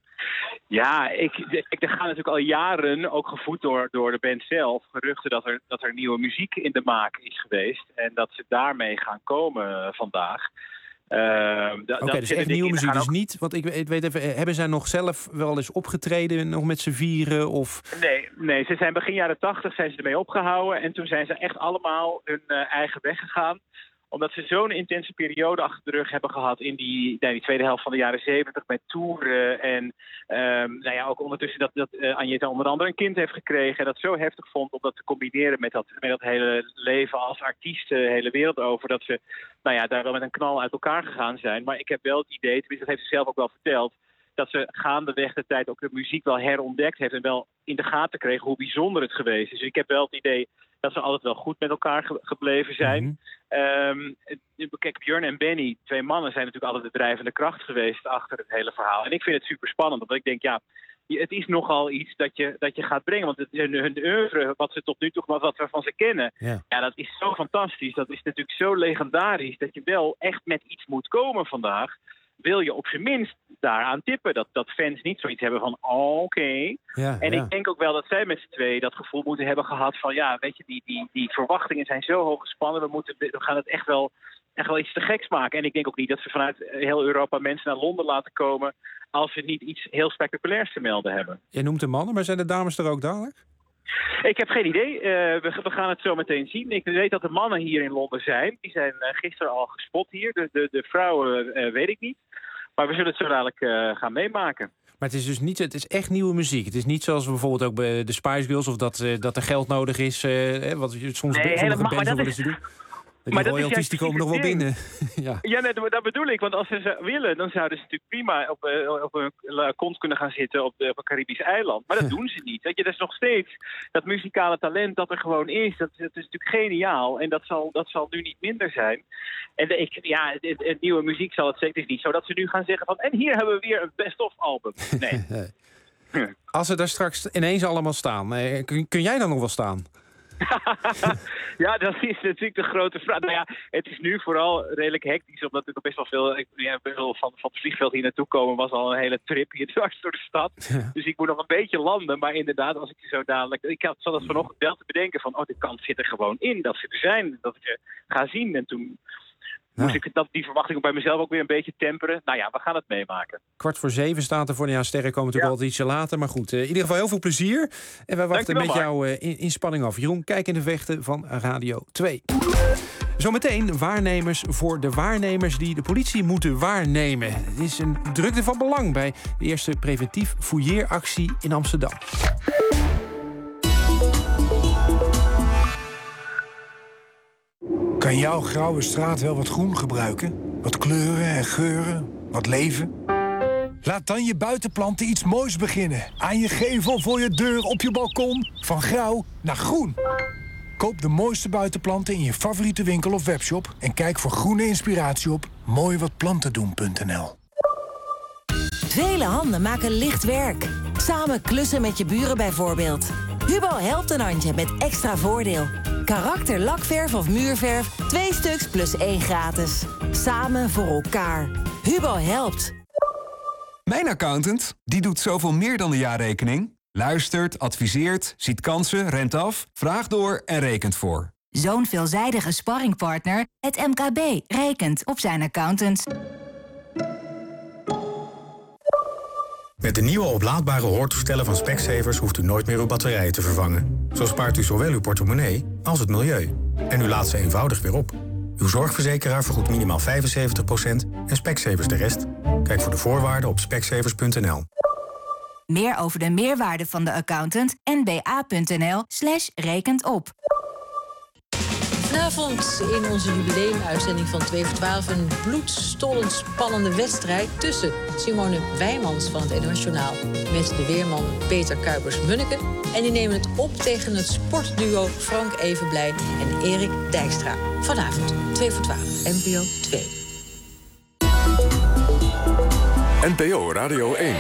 Ja, ik, ik, er gaan natuurlijk al jaren, ook gevoed door, door de band zelf, geruchten dat er, dat er nieuwe muziek in de maak is geweest. En dat ze daarmee gaan komen vandaag. Uh, Oké, okay, dus echt nieuwe muziek. Dus ook... niet, want ik, ik weet even, hebben zij nog zelf wel eens opgetreden, nog met z'n vieren? Of... Nee, nee, ze zijn begin jaren tachtig zijn ze ermee opgehouden. En toen zijn ze echt allemaal hun uh, eigen weg gegaan. Omdat ze zo'n intense periode achter de rug hebben gehad in die, nee, die tweede helft van de jaren zeventig met toeren. En um, nou ja, ook ondertussen dat, dat uh, Agneta onder andere een kind heeft gekregen. En dat zo heftig vond om dat te combineren met dat, met dat hele leven als artiest de hele wereld over. Dat ze nou ja, daar wel met een knal uit elkaar gegaan zijn. Maar ik heb wel het idee, tenminste dat heeft ze zelf ook wel verteld, dat ze gaandeweg de tijd ook de muziek wel herontdekt heeft en wel in de gaten kreeg hoe bijzonder het geweest is. Dus ik heb wel het idee dat ze altijd wel goed met elkaar ge- gebleven zijn. Mm-hmm. Um, kijk, Björn en Benny, twee mannen, zijn natuurlijk altijd de drijvende kracht geweest achter het hele verhaal. En ik vind het super spannend, omdat ik denk, ja, het is nogal iets dat je, dat je gaat brengen. Want het, hun, hun oeuvre, wat ze tot nu toe, wat we van ze kennen, yeah. ja, dat is zo fantastisch. Dat is natuurlijk zo legendarisch dat je wel echt met iets moet komen vandaag. Wil je op zijn minst daaraan tippen. Dat, dat fans niet zoiets hebben van, oh, oké. Okay. Ja, en ja. ik denk ook wel dat zij met z'n twee dat gevoel moeten hebben gehad van, ja, weet je, die, die, die verwachtingen zijn zo hoog gespannen. We, moeten, we gaan het echt wel, echt wel iets te geks maken. En ik denk ook niet dat ze vanuit heel Europa mensen naar Londen laten komen als ze niet iets heel spectaculairs te melden hebben. Je noemt de mannen, maar zijn de dames er ook dadelijk? Ik heb geen idee. Uh, we, we gaan het zo meteen zien. Ik weet dat de mannen hier in Londen zijn. Die zijn uh, gisteren al gespot hier. De, de, de vrouwen uh, weet ik niet. Maar we zullen het zo dadelijk uh, gaan meemaken. Maar het is dus niet, het is echt nieuwe muziek. Het is niet zoals bijvoorbeeld ook bij de Spice Girls, of dat, uh, dat er geld nodig is. Uh, wat je soms nee, sommige bands willen ze doen. Die maar royalties die komen nog wel binnen. ja, ja nee, dat bedoel ik. Want als ze ze willen, dan zouden ze natuurlijk prima op, uh, op een kont kunnen gaan zitten op, de, op een Caribisch eiland. Maar dat doen ze niet. Weet je, dat is nog steeds dat muzikale talent dat er gewoon is. Dat, dat is natuurlijk geniaal. En dat zal, dat zal nu niet minder zijn. En de, ik, ja, het, het, het nieuwe muziek zal het zeker is niet zo dat ze nu gaan zeggen van, en hier hebben we weer een best-of album. Nee. Als ze daar straks ineens allemaal staan, kun, kun jij dan nog wel staan? Ja, dat is natuurlijk de grote vraag. Nou ja, het is nu vooral redelijk hectisch, omdat er best wel veel, ik, ja, best wel van, van het vliegveld hier naartoe komen was al een hele trip hier dwars door de stad. Ja. Dus ik moet nog een beetje landen, maar inderdaad, als ik je zo dadelijk, ik had zat het vanochtend wel te bedenken van, oh, de kans zit er gewoon in dat ze er zijn, dat ik ze ga zien. En toen Nou. moest ik dat, die verwachting bij mezelf ook weer een beetje temperen. Nou ja, we gaan het meemaken. Kwart voor zeven staat er voor. Ja, sterren komen natuurlijk ja. altijd ietsje later. Maar goed, uh, in ieder geval heel veel plezier. En wij wachten met jou uh, in, in spanning af. Jeroen, kijk in de vechten van Radio twee. Zometeen waarnemers voor de waarnemers die de politie moeten waarnemen. Het is een drukte van belang bij de eerste preventief fouilleeractie in Amsterdam. Kan jouw grauwe straat wel wat groen gebruiken? Wat kleuren en geuren, wat leven? Laat dan je buitenplanten iets moois beginnen. Aan je gevel, voor je deur, op je balkon. Van grauw naar groen. Koop de mooiste buitenplanten in je favoriete winkel of webshop... en kijk voor groene inspiratie op mooi wat planten doen punt n l. Vele handen maken licht werk. Samen klussen met je buren bijvoorbeeld. Hubo helpt een handje met extra voordeel. Karakter lakverf of muurverf, twee stuks plus één gratis. Samen voor elkaar. Hubo helpt. Mijn accountant, die doet zoveel meer dan de jaarrekening. Luistert, adviseert, ziet kansen, rent af, vraagt door en rekent voor. Zo'n veelzijdige sparringpartner, het M K B, rekent op zijn accountant. Met de nieuwe oplaadbare hoortoestellen van Specsavers hoeft u nooit meer uw batterijen te vervangen. Zo spaart u zowel uw portemonnee als het milieu. En u laat ze eenvoudig weer op. Uw zorgverzekeraar vergoedt minimaal vijfenzeventig procent en Specsavers de rest. Kijk voor de voorwaarden op specsavers punt n l. Meer over de meerwaarde van de accountant n b a punt n l slash rekent op. Vanavond in onze jubileumuitzending van twee voor twaalf... een bloedstollend spannende wedstrijd tussen Simone Wijmans van het N O S Journaal... met de weerman Peter Kuipers-Munneke. En die nemen het op tegen het sportduo Frank Evenblij en Erik Dijkstra. Vanavond twee voor twaalf, N P O twee. N P O Radio één.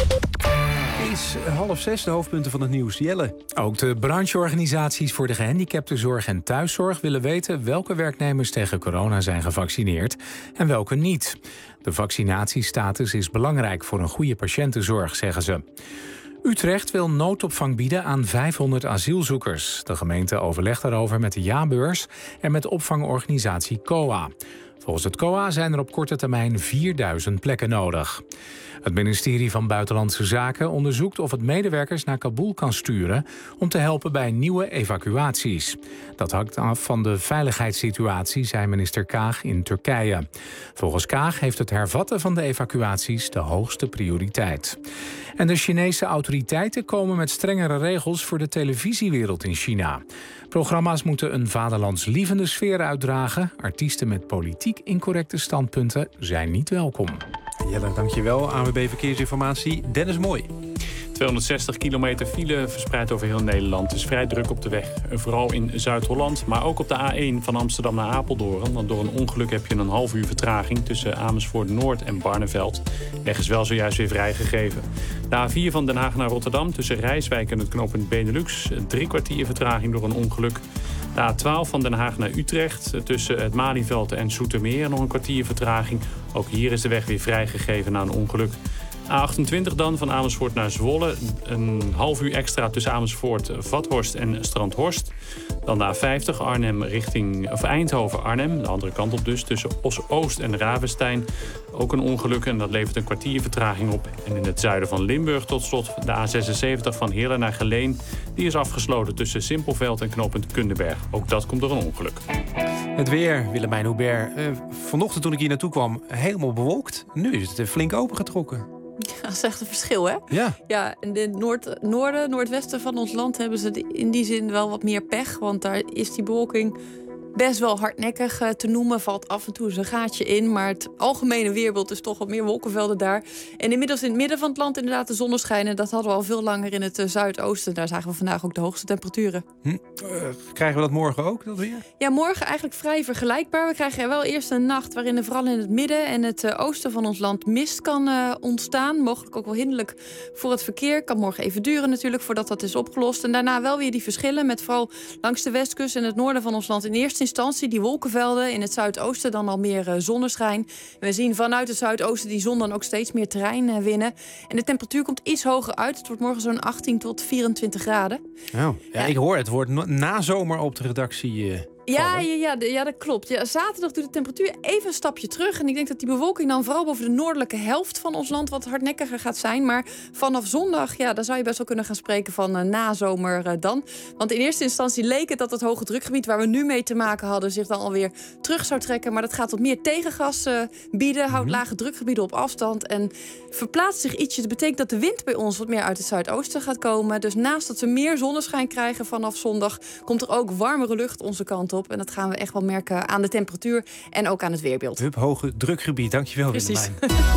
Is half zes, de hoofdpunten van het nieuws. Jelle. Ook de brancheorganisaties voor de gehandicaptenzorg en thuiszorg willen weten welke werknemers tegen corona zijn gevaccineerd en welke niet. De vaccinatiestatus is belangrijk voor een goede patiëntenzorg, zeggen ze. Utrecht wil noodopvang bieden aan vijfhonderd asielzoekers. De gemeente overlegt daarover met de jaarbeurs en met opvangorganisatie C O A. Volgens het C O A zijn er op korte termijn vierduizend plekken nodig. Het ministerie van Buitenlandse Zaken onderzoekt of het medewerkers naar Kabul kan sturen om te helpen bij nieuwe evacuaties. Dat hangt af van de veiligheidssituatie, zei minister Kaag in Turkije. Volgens Kaag heeft het hervatten van de evacuaties de hoogste prioriteit. En de Chinese autoriteiten komen met strengere regels voor de televisiewereld in China. Programma's moeten een vaderlandslievende sfeer uitdragen. Artiesten met politiek incorrecte standpunten zijn niet welkom. Jelle, dankjewel. A N W B Verkeersinformatie, Dennis Mooi. tweehonderdzestig kilometer file verspreid over heel Nederland. Het is vrij druk op de weg. Vooral in Zuid-Holland, maar ook op de A één van Amsterdam naar Apeldoorn. Want door een ongeluk heb je een half uur vertraging tussen Amersfoort Noord en Barneveld. De weg is wel zojuist weer vrijgegeven. De A vier van Den Haag naar Rotterdam tussen Rijswijk en het knooppunt Benelux. Drie kwartier vertraging door een ongeluk. De A twaalf van Den Haag naar Utrecht tussen het Malieveld en Zoetermeer nog een kwartier vertraging. Ook hier is de weg weer vrijgegeven na een ongeluk. A achtentwintig dan, van Amersfoort naar Zwolle. Een half uur extra tussen Amersfoort, Vathorst en Strandhorst. Dan de A vijftig, Arnhem richting, of Eindhoven-Arnhem. De andere kant op dus, tussen Os-Oost en Ravenstein. Ook een ongeluk en dat levert een kwartier vertraging op. En in het zuiden van Limburg tot slot de A zesenzeventig van Heerlen naar Geleen. Die is afgesloten tussen Simpelveld en knooppunt Kunderberg. Ook dat komt door een ongeluk. Het weer, Willemijn Hubert. Uh, vanochtend toen ik hier naartoe kwam, helemaal bewolkt. Nu is het flink opengetrokken. Ja, dat is echt een verschil, hè? Ja. Ja, in het noord, noorden, noordwesten van ons land hebben ze in die zin wel wat meer pech. Want daar is die bewolking best wel hardnekkig te noemen. Valt af en toe eens een gaatje in. Maar het algemene weerbeeld is toch wat meer wolkenvelden daar. En inmiddels in het midden van het land inderdaad de zonneschijn. En dat hadden we al veel langer in het uh, zuidoosten. Daar zagen we vandaag ook de hoogste temperaturen. Hm. Uh, krijgen we dat morgen ook, dat weer? Ja, morgen eigenlijk vrij vergelijkbaar. We krijgen wel eerst een nacht waarin er vooral in het midden en het uh, oosten van ons land mist kan uh, ontstaan. Mogelijk ook wel hinderlijk voor het verkeer. Kan morgen even duren natuurlijk voordat dat is opgelost. En daarna wel weer die verschillen met vooral langs de westkust en het noorden van ons land in eerste instantie die wolkenvelden. In het zuidoosten dan al meer uh, zonneschijn. En we zien vanuit het zuidoosten die zon dan ook steeds meer terrein uh, winnen. En de temperatuur komt iets hoger uit. Het wordt morgen zo'n achttien tot vierentwintig graden. Oh, ja, ja. Ik hoor het wordt na zomer op de redactie. Uh... Ja, ja, ja, ja, dat klopt. Ja, zaterdag doet de temperatuur even een stapje terug. En ik denk dat die bewolking dan vooral boven de noordelijke helft van ons land wat hardnekkiger gaat zijn. Maar vanaf zondag, ja, daar zou je best wel kunnen gaan spreken van uh, nazomer uh, dan. Want in eerste instantie leek het dat het hoge drukgebied waar we nu mee te maken hadden zich dan alweer terug zou trekken. Maar dat gaat tot meer tegengas uh, bieden, houdt lage drukgebieden op afstand en verplaatst zich ietsje. Dat betekent dat de wind bij ons wat meer uit het zuidoosten gaat komen. Dus naast dat we meer zonneschijn krijgen vanaf zondag, komt er ook warmere lucht onze kant op. En dat gaan we echt wel merken aan de temperatuur en ook aan het weerbeeld. Hup, hoge drukgebied. Dankjewel, Willemijn.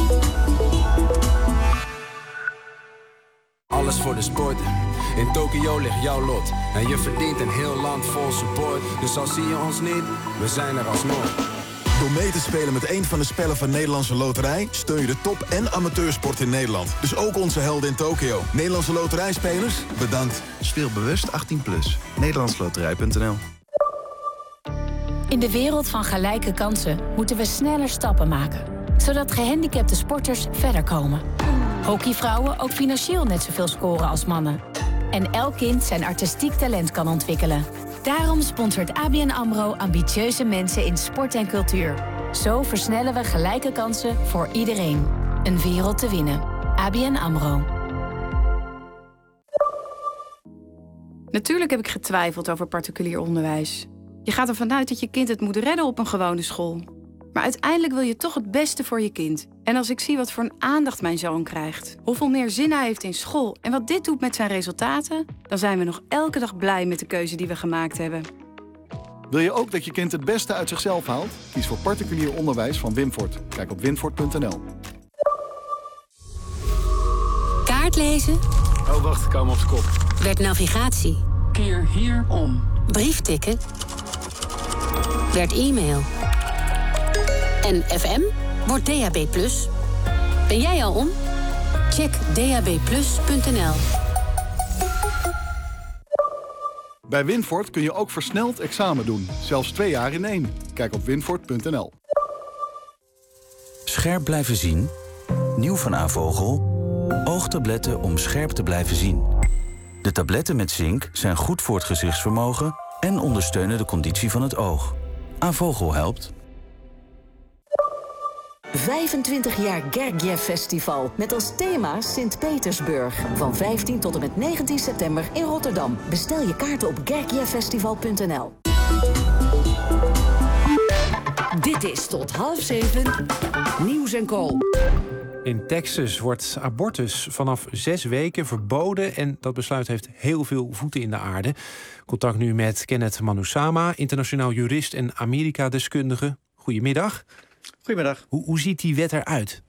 Alles voor de sport. In Tokio ligt jouw lot. En je verdient een heel land vol support. Dus al zie je ons niet, we zijn er alsnog. Door mee te spelen met een van de spellen van Nederlandse Loterij steun je de top- en amateursport in Nederland. Dus ook onze helden in Tokio. Nederlandse Loterijspelers, bedankt. Speel bewust achttien plus. Nederlandsloterij punt n l. In de wereld van gelijke kansen moeten we sneller stappen maken, zodat gehandicapte sporters verder komen. Hockeyvrouwen ook financieel net zoveel scoren als mannen. En elk kind zijn artistiek talent kan ontwikkelen. Daarom sponsort A B N AMRO ambitieuze mensen in sport en cultuur. Zo versnellen we gelijke kansen voor iedereen. Een wereld te winnen. A B N AMRO. Natuurlijk heb ik getwijfeld over particulier onderwijs. Je gaat ervan uit dat je kind het moet redden op een gewone school. Maar uiteindelijk wil je toch het beste voor je kind. En als ik zie wat voor een aandacht mijn zoon krijgt, hoeveel meer zin hij heeft in school en wat dit doet met zijn resultaten, dan zijn we nog elke dag blij met de keuze die we gemaakt hebben. Wil je ook dat je kind het beste uit zichzelf haalt? Kies voor particulier onderwijs van Winfort. Kijk op winfort punt n l. Kaart lezen. Oh, wacht, ik hou hem op zijn kop. Werd navigatie. Keer hier om. Brief tikken. Werd e-mail. En F M wordt D A B plus. Ben jij al om? Check d a b plus punt n l. Bij Winfort kun je ook versneld examen doen. Zelfs twee jaar in één. Kijk op winfort punt n l. Scherp blijven zien. Nieuw van Avogel. Oogtabletten om scherp te blijven zien. De tabletten met zink zijn goed voor het gezichtsvermogen en ondersteunen de conditie van het oog. Avogel helpt. vijfentwintig jaar Gergiev Festival met als thema Sint-Petersburg. Van vijftien tot en met negentien september in Rotterdam. Bestel je kaarten op gergiev festival punt n l. Dit is tot half zeven Nieuws en Co. In Texas wordt abortus vanaf zes weken verboden en dat besluit heeft heel veel voeten in de aarde. Contact nu met Kenneth Manusama, internationaal jurist en Amerika-deskundige. Goedemiddag. Goedemiddag. Hoe, hoe ziet die wet eruit?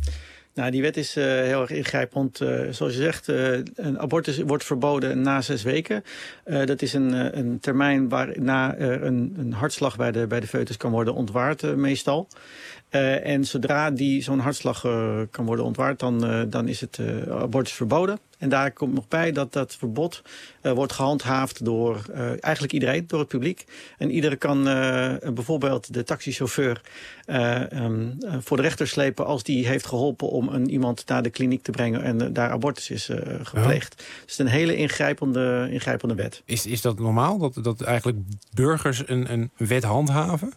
Nou, die wet is uh, heel erg ingrijpend. Uh, zoals je zegt, uh, een abortus wordt verboden na zes weken. Uh, dat is een, uh, een termijn waarna er een, een hartslag bij de, bij de foetus kan worden ontwaard, uh, meestal. Uh, en zodra die zo'n hartslag uh, kan worden ontwaard, dan, uh, dan is het uh, abortus verboden. En daar komt nog bij dat dat verbod uh, wordt gehandhaafd door uh, eigenlijk iedereen, door het publiek. En iedereen kan uh, bijvoorbeeld de taxichauffeur uh, um, uh, voor de rechter slepen als die heeft geholpen om een, iemand naar de kliniek te brengen en uh, daar abortus is uh, gepleegd. Ja. Dus het is een hele ingrijpende, ingrijpende wet. Is, is dat normaal, dat, dat eigenlijk burgers een, een wet handhaven?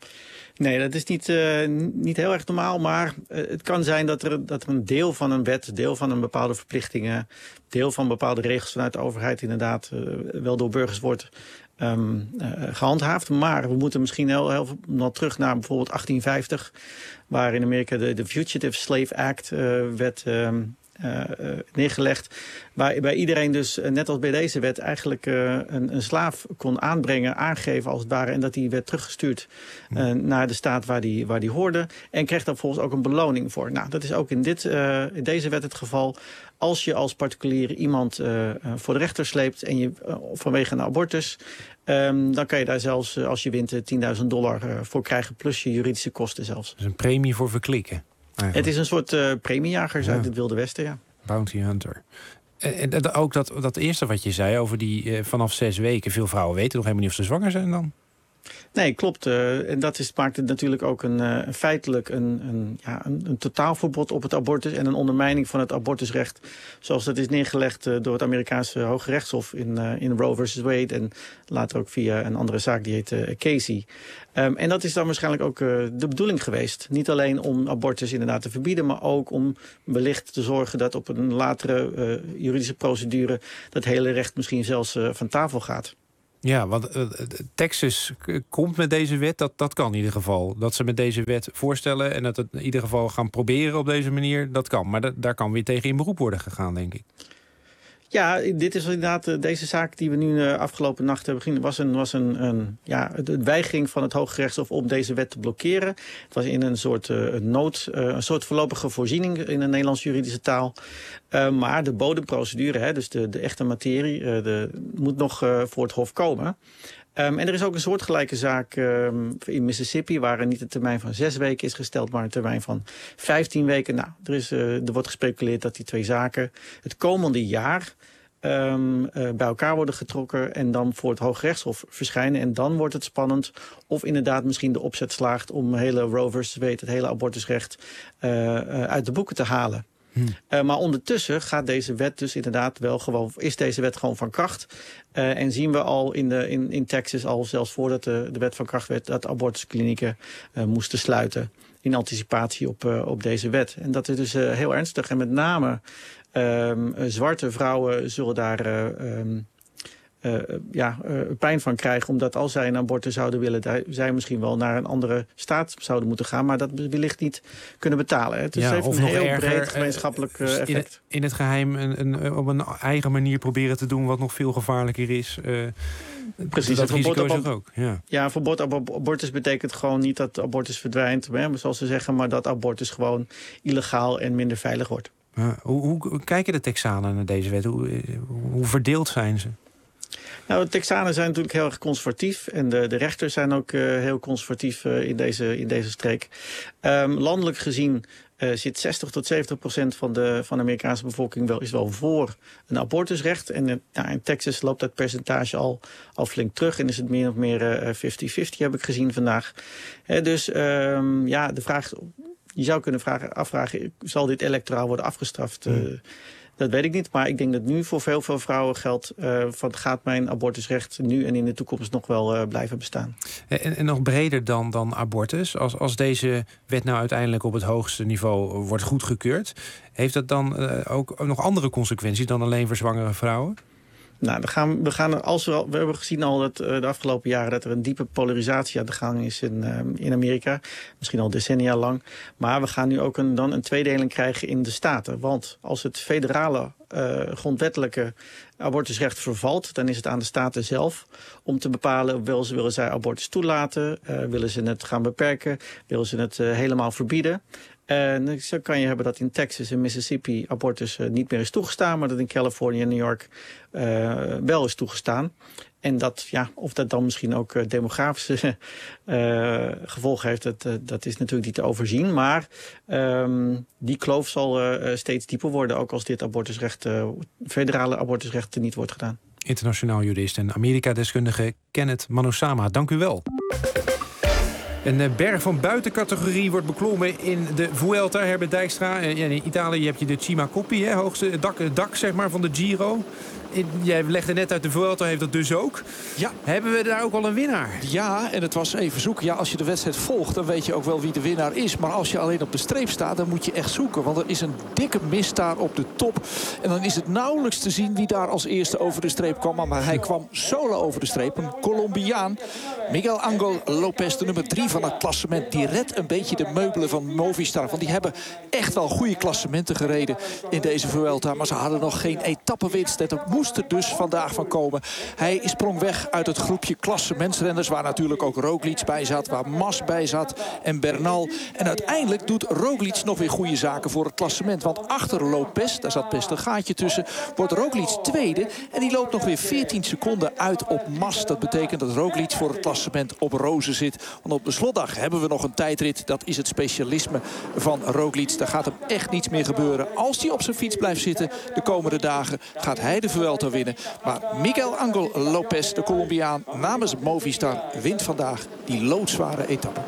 Nee, dat is niet, uh, niet heel erg normaal, maar uh, het kan zijn dat er, dat er een deel van een wet, deel van een bepaalde verplichtingen, deel van bepaalde regels vanuit de overheid inderdaad uh, wel door burgers wordt um, uh, gehandhaafd. Maar we moeten misschien heel, heel nog terug naar bijvoorbeeld achttien vijftig, waar in Amerika de, de Fugitive Slave Act uh, werd um, uh, uh, neergelegd. Waarbij iedereen dus, uh, net als bij deze wet, eigenlijk uh, een, een slaaf kon aanbrengen, aangeven als het ware. En dat die werd teruggestuurd uh, naar de staat waar die, waar die hoorde. En kreeg daar volgens ook een beloning voor. Nou, dat is ook in, dit, uh, in deze wet het geval. Als je als particulier iemand uh, voor de rechter sleept en je, uh, vanwege een abortus, um, dan kan je daar zelfs, uh, als je wint, uh, tienduizend dollar uh, voor krijgen, plus je juridische kosten zelfs. Dus een premie voor verklikken? Eigenlijk. Het is een soort uh, premiejagers ja. uit het Wilde Westen, ja. Bounty hunter. En, en ook dat, dat eerste wat je zei over die uh, vanaf zes weken. Veel vrouwen weten nog helemaal niet of ze zwanger zijn dan? Nee, klopt. Uh, en dat is, maakt het natuurlijk ook een, uh, feitelijk een, een, ja, een, een totaalverbod op het abortus en een ondermijning van het abortusrecht. Zoals dat is neergelegd uh, door het Amerikaanse Hoge Rechtshof in, uh, in Roe versus Wade. En later ook via een andere zaak die heet uh, Casey. Um, en dat is dan waarschijnlijk ook uh, de bedoeling geweest. Niet alleen om abortus inderdaad te verbieden, maar ook om wellicht te zorgen dat op een latere uh, juridische procedure dat hele recht misschien zelfs uh, van tafel gaat. Ja, want uh, Texas komt met deze wet, dat, dat kan in ieder geval. Dat ze met deze wet voorstellen en dat het in ieder geval gaan proberen op deze manier, dat kan. Maar da- daar kan weer tegen in beroep worden gegaan, denk ik. Ja, dit is inderdaad, deze zaak die we nu uh, afgelopen nacht hebben gezien, was een, was een, een ja, de weigering van het Hooggerechtshof om deze wet te blokkeren. Het was in een soort uh, nood, uh, een soort voorlopige voorziening in de Nederlands juridische taal. Uh, maar de bodemprocedure, hè, dus de, de echte materie, uh, de, moet nog uh, voor het Hof komen. Um, en er is ook een soortgelijke zaak um, in Mississippi, waar niet een termijn van zes weken is gesteld, maar een termijn van vijftien weken. Nou, er, is, uh, er wordt gespeculeerd dat die twee zaken het komende jaar Um, uh, bij elkaar worden getrokken en dan voor het Hooggerechtshof verschijnen. En dan wordt het spannend of inderdaad misschien de opzet slaagt om hele Roe versus Wade, het hele abortusrecht, uh, uh, uit de boeken te halen. Hmm. Uh, maar ondertussen gaat deze wet dus inderdaad wel gewoon, is deze wet gewoon van kracht. Uh, en zien we al in, de, in, in Texas, al zelfs voordat de, de wet van kracht werd, dat abortusklinieken uh, moesten sluiten in anticipatie op, uh, op deze wet. En dat is dus uh, heel ernstig. En met name Um, zwarte vrouwen zullen daar uh, um, uh, ja, uh, pijn van krijgen. Omdat als zij een abortus zouden willen, zij misschien wel naar een andere staat zouden moeten gaan. Maar dat wellicht niet kunnen betalen. Het dus ja, heeft een heel erger, breed gemeenschappelijk uh, effect. In het, in het geheim een, een, op een eigen manier proberen te doen wat nog veel gevaarlijker is. Uh, Precies, dat verbod risico op, is er ook. Ja, ja verbod op abortus betekent gewoon niet dat abortus verdwijnt. Hè, zoals ze zeggen, maar dat abortus gewoon illegaal en minder veilig wordt. Uh, hoe, hoe kijken de Texanen naar deze wet? Hoe, hoe verdeeld zijn ze? Nou, de Texanen zijn natuurlijk heel erg conservatief. En de, de rechters zijn ook uh, heel conservatief uh, in, deze, in deze streek. Um, landelijk gezien uh, zit zestig tot zeventig procent van de, van de Amerikaanse bevolking wel, is wel voor een abortusrecht. En uh, nou, in Texas loopt dat percentage al, al flink terug. En is het meer of meer uh, vijftig vijftig, heb ik gezien vandaag. Uh, dus um, ja, de vraag... Je zou kunnen vragen, afvragen, zal dit electoraal worden afgestraft? Hmm. Uh, dat weet ik niet, maar ik denk dat nu voor veel, veel vrouwen geldt Uh, van gaat mijn abortusrecht nu en in de toekomst nog wel uh, blijven bestaan. En, en nog breder dan, dan abortus, als, als deze wet nou uiteindelijk op het hoogste niveau wordt goedgekeurd, heeft dat dan uh, ook nog andere consequenties dan alleen voor zwangere vrouwen? Nou, dan gaan, we, gaan als we, al, we hebben gezien al dat uh, de afgelopen jaren dat er een diepe polarisatie aan de gang is in, uh, in Amerika. Misschien al decennia lang. Maar we gaan nu ook een, dan een tweedeling krijgen in de staten. Want als het federale uh, grondwettelijke abortusrecht vervalt, dan is het aan de staten zelf om te bepalen, willen ze, willen zij abortus toelaten, uh, willen ze het gaan beperken, willen ze het uh, helemaal verbieden. En zo kan je hebben dat in Texas en Mississippi abortus uh, niet meer is toegestaan, maar dat in Californië en New York uh, wel is toegestaan. En dat, ja, of dat dan misschien ook uh, demografische uh, gevolgen heeft, dat, uh, dat is natuurlijk niet te overzien. Maar um, die kloof zal uh, steeds dieper worden, ook als dit abortusrecht, uh, federale abortusrecht niet wordt gedaan. Internationaal jurist en Amerika-deskundige Kenneth Manosama, dank u wel. Een berg van buitencategorie wordt beklommen in de Vuelta. Herbert Dijkstra, in Italië heb je de Cima Coppi, hè, hoogste dak, dak zeg maar, van de Giro. Jij legde net uit, de Vuelta heeft dat dus ook. Ja. Hebben we daar ook al een winnaar? Ja, en het was even zoeken. Ja, als je de wedstrijd volgt, dan weet je ook wel wie de winnaar is. Maar als je alleen op de streep staat, dan moet je echt zoeken. Want er is een dikke mist daar op de top. En dan is het nauwelijks te zien wie daar als eerste over de streep kwam. Maar hij kwam solo over de streep. Een Colombiaan, Miguel Angel Lopez, de nummer drie van het klassement. Die redt een beetje de meubelen van Movistar. Want die hebben echt wel goede klassementen gereden in deze Vuelta. Maar ze hadden nog geen etappewinst. Dat moest er dus vandaag van komen. Hij sprong weg uit het groepje klassementsrenners, waar natuurlijk ook Roglic bij zat, waar Mas bij zat en Bernal. En uiteindelijk doet Roglic nog weer goede zaken voor het klassement. Want achter Lopez, daar zat best een gaatje tussen, wordt Roglic tweede. En die loopt nog weer veertien seconden uit op Mas. Dat betekent dat Roglic voor het klassement op rozen zit. Want op de slotdag hebben we nog een tijdrit. Dat is het specialisme van Roglic. Daar gaat hem echt niets meer gebeuren. Als hij op zijn fiets blijft zitten de komende dagen, gaat hij de Vuelta winnen. Maar Miguel Angel Lopez, de Colombiaan namens Movistar, wint vandaag die loodzware etappe.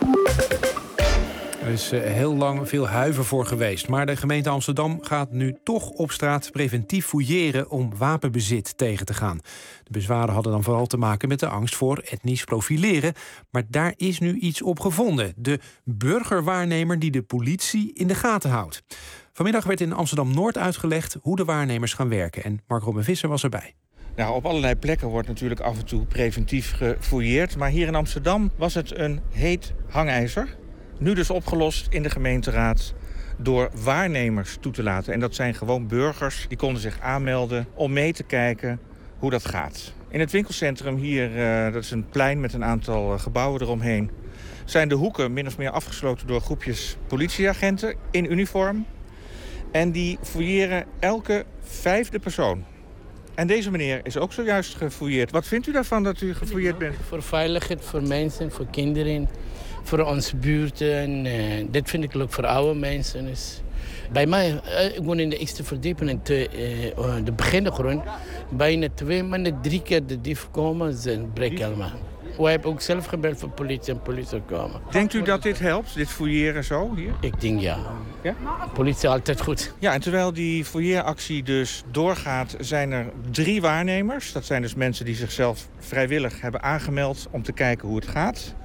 Er is heel lang veel huiver voor geweest. Maar de gemeente Amsterdam gaat nu toch op straat preventief fouilleren om wapenbezit tegen te gaan. De bezwaren hadden dan vooral te maken met de angst voor etnisch profileren. Maar daar is nu iets op gevonden. De burgerwaarnemer die de politie in de gaten houdt. Vanmiddag werd in Amsterdam-Noord uitgelegd hoe de waarnemers gaan werken. En Mark Robin Visser was erbij. Nou, op allerlei plekken wordt natuurlijk af en toe preventief gefouilleerd. Maar hier in Amsterdam was het een heet hangijzer. Nu dus opgelost in de gemeenteraad door waarnemers toe te laten. En dat zijn gewoon burgers die konden zich aanmelden om mee te kijken hoe dat gaat. In het winkelcentrum hier, uh, dat is een plein met een aantal uh, gebouwen eromheen, zijn de hoeken min of meer afgesloten door groepjes politieagenten in uniform. En die fouilleren elke vijfde persoon. En deze meneer is ook zojuist gefouilleerd. Wat vindt u daarvan dat u gefouilleerd bent? Voor veiligheid, voor mensen, voor kinderen, voor onze buurten. Uh, dit vind ik leuk voor oude mensen. Dus bij mij, uh, ik woon in de eerste verdieping en te, uh, de begingrond. Bijna twee maanden, drie keer de dief komen, ze breken allemaal. We hebben ook zelf gebeld voor politie en politie komen. Denkt u dat dit helpt, dit fouilleren zo hier? Ik denk ja. Ja? Politie altijd goed. Ja, en terwijl die fouilleeractie dus doorgaat, zijn er drie waarnemers. Dat zijn dus mensen die zichzelf vrijwillig hebben aangemeld om te kijken hoe het gaat.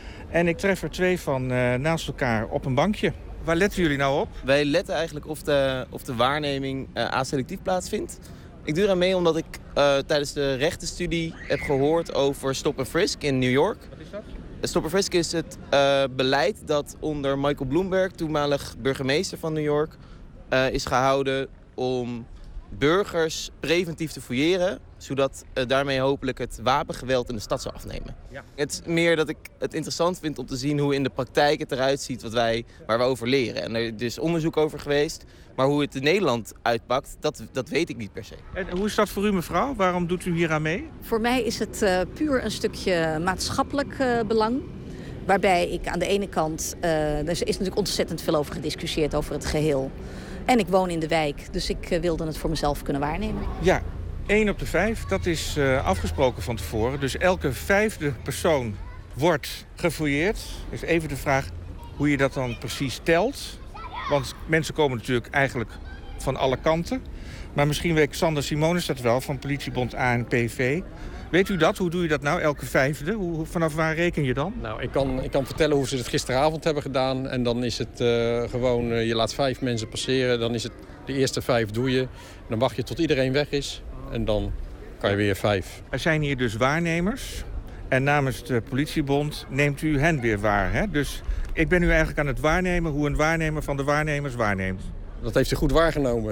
En ik tref er twee van uh, naast elkaar op een bankje. Waar letten jullie nou op? Wij letten eigenlijk of de, of de waarneming uh, aselectief plaatsvindt. Ik doe eraan mee omdat ik uh, tijdens de rechtenstudie heb gehoord over stop and frisk in New York. Wat is dat? Stop and frisk is het uh, beleid dat onder Michael Bloomberg, toenmalig burgemeester van New York, uh, is gehouden om burgers preventief te fouilleren, zodat uh, daarmee hopelijk het wapengeweld in de stad zal afnemen. Ja. Het is meer dat ik het interessant vind om te zien hoe in de praktijk het eruit ziet wat wij, waar we over leren. En er is onderzoek over geweest, maar hoe het in Nederland uitpakt, dat, dat weet ik niet per se. En hoe is dat voor u, mevrouw? Waarom doet u hier aan mee? Voor mij is het uh, puur een stukje maatschappelijk uh, belang. Waarbij ik aan de ene kant, uh, er is natuurlijk ontzettend veel over gediscussieerd over het geheel. En ik woon in de wijk, dus ik uh, wilde het voor mezelf kunnen waarnemen. Ja, één op de vijf, dat is uh, afgesproken van tevoren. Dus elke vijfde persoon wordt gefouilleerd. Dus even de vraag hoe je dat dan precies telt. Want mensen komen natuurlijk eigenlijk van alle kanten. Maar misschien weet Sander Simonis dat wel, van politiebond A N P V. Weet u dat? Hoe doe je dat nou, elke vijfde? Hoe, vanaf waar reken je dan? Nou, ik kan, ik kan vertellen hoe ze het gisteravond hebben gedaan. En dan is het uh, gewoon, uh, je laat vijf mensen passeren. Dan is het de eerste vijf doe je. Dan wacht je tot iedereen weg is. En dan kan je weer vijf. Er zijn hier dus waarnemers. En namens de politiebond neemt u hen weer waar. Hè? Dus ik ben u eigenlijk aan het waarnemen hoe een waarnemer van de waarnemers waarneemt. Dat heeft u goed waargenomen.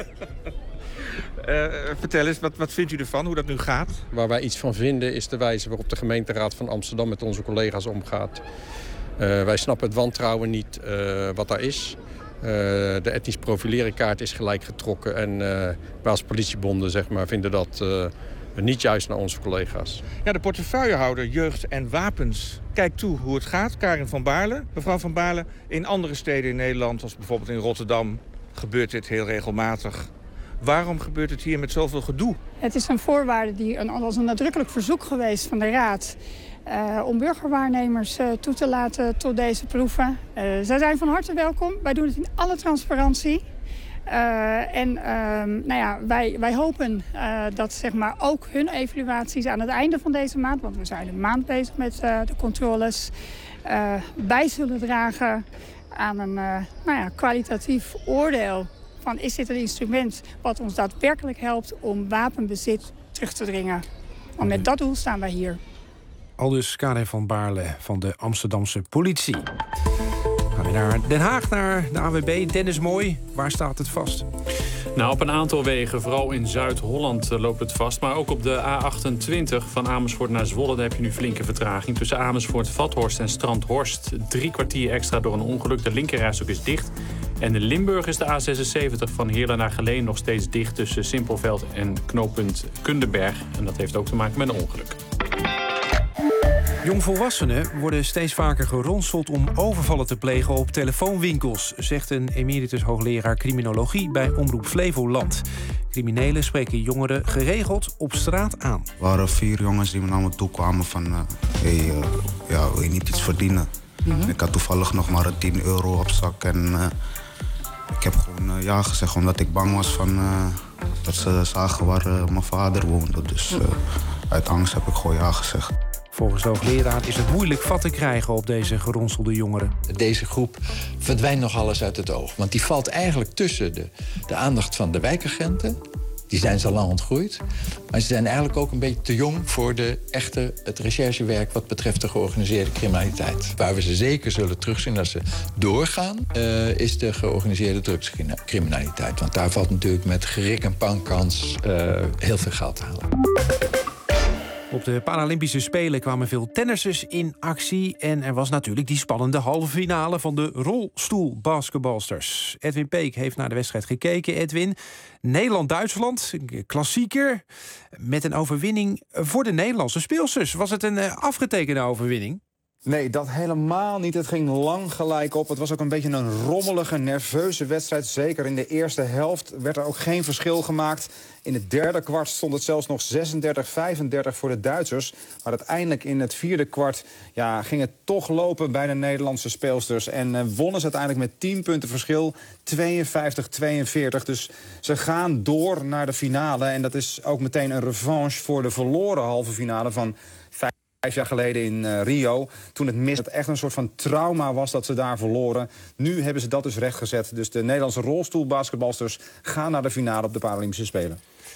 Uh, vertel eens, wat, wat vindt u ervan, hoe dat nu gaat? Waar wij iets van vinden is de wijze waarop de gemeenteraad van Amsterdam met onze collega's omgaat. Uh, wij snappen het wantrouwen niet uh, wat daar is. Uh, de etnisch profilerenkaart is gelijk getrokken. En uh, wij als politiebonden zeg maar, vinden dat uh, niet juist naar onze collega's. Ja, de portefeuillehouder Jeugd en Wapens kijkt toe hoe het gaat. Karin van Baarle. Mevrouw van Baarle, in andere steden in Nederland, zoals bijvoorbeeld in Rotterdam, gebeurt dit heel regelmatig. Waarom gebeurt het hier met zoveel gedoe? Het is een voorwaarde die een, als een nadrukkelijk verzoek geweest van de Raad uh, om burgerwaarnemers uh, toe te laten tot deze proeven. Uh, zij zijn van harte welkom. Wij doen het in alle transparantie. Uh, en uh, nou ja, wij, wij hopen uh, dat zeg maar, ook hun evaluaties aan het einde van deze maand, want we zijn een maand bezig met uh, de controles, uh, bij zullen dragen aan een uh, nou ja, kwalitatief oordeel. Van, is dit een instrument wat ons daadwerkelijk helpt om wapenbezit terug te dringen? Want met dat doel staan wij hier. Aldus Karin van Baarle van de Amsterdamse politie. Gaan we naar Den Haag, naar de A W B. Dennis Mooi, waar staat het vast? Nou, op een aantal wegen, vooral in Zuid-Holland loopt het vast. Maar ook op de A achtentwintig van Amersfoort naar Zwolle... daar heb je nu flinke vertraging. Tussen Amersfoort, Vathorst en Strandhorst. Drie kwartier extra door een ongeluk. De linkerrijstrook is dicht. En in Limburg is de A zesenzeventig van Heerlen naar Geleen nog steeds dicht... tussen Simpelveld en knooppunt Kundenberg. En dat heeft ook te maken met een ongeluk. Jongvolwassenen worden steeds vaker geronseld om overvallen te plegen op telefoonwinkels, zegt een emeritus hoogleraar criminologie bij Omroep Flevoland. Criminelen spreken jongeren geregeld op straat aan. Er waren vier jongens die naar me toe kwamen van, uh, hey, uh, ja, wil je niet iets verdienen? Mm-hmm. Ik had toevallig nog maar tien euro op zak en uh, ik heb gewoon uh, ja gezegd omdat ik bang was van, uh, dat ze zagen waar uh, mijn vader woonde. Dus uh, uit angst heb ik gewoon ja gezegd. Volgens de hoogleraar is het moeilijk vat te krijgen op deze geronselde jongeren. Deze groep verdwijnt nog alles uit het oog. Want die valt eigenlijk tussen de, de aandacht van de wijkagenten. Die zijn zo lang ontgroeid. Maar ze zijn eigenlijk ook een beetje te jong voor de echte, het recherchewerk wat betreft de georganiseerde criminaliteit. Waar we ze zeker zullen terugzien als ze doorgaan, uh, is de georganiseerde drugscriminaliteit. Want daar valt natuurlijk met gerik en pankans uh, heel veel geld te halen. Op de Paralympische Spelen kwamen veel tennissers in actie. En er was natuurlijk die spannende halve finale van de rolstoelbasketbalsters. Edwin Peek heeft naar de wedstrijd gekeken. Edwin, Nederland-Duitsland, klassieker. Met een overwinning voor de Nederlandse speelsters. Was het een uh, afgetekende overwinning? Nee, dat helemaal niet. Het ging lang gelijk op. Het was ook een beetje een rommelige, nerveuze wedstrijd. Zeker in de eerste helft werd er ook geen verschil gemaakt. In het derde kwart stond het zelfs nog zesendertig vijfendertig voor de Duitsers. Maar uiteindelijk in het vierde kwart ja, ging het toch lopen bij de Nederlandse speelsters. En uh, wonnen ze uiteindelijk met tien punten verschil, tweeënvijftig tweeënveertig. Dus ze gaan door naar de finale. En dat is ook meteen een revanche voor de verloren halve finale van vijf jaar geleden in uh, Rio. Toen het mis, het echt een soort van trauma was dat ze daar verloren. Nu hebben ze dat dus rechtgezet. Dus de Nederlandse rolstoelbasketbalsters gaan naar de finale op de Paralympische Spelen.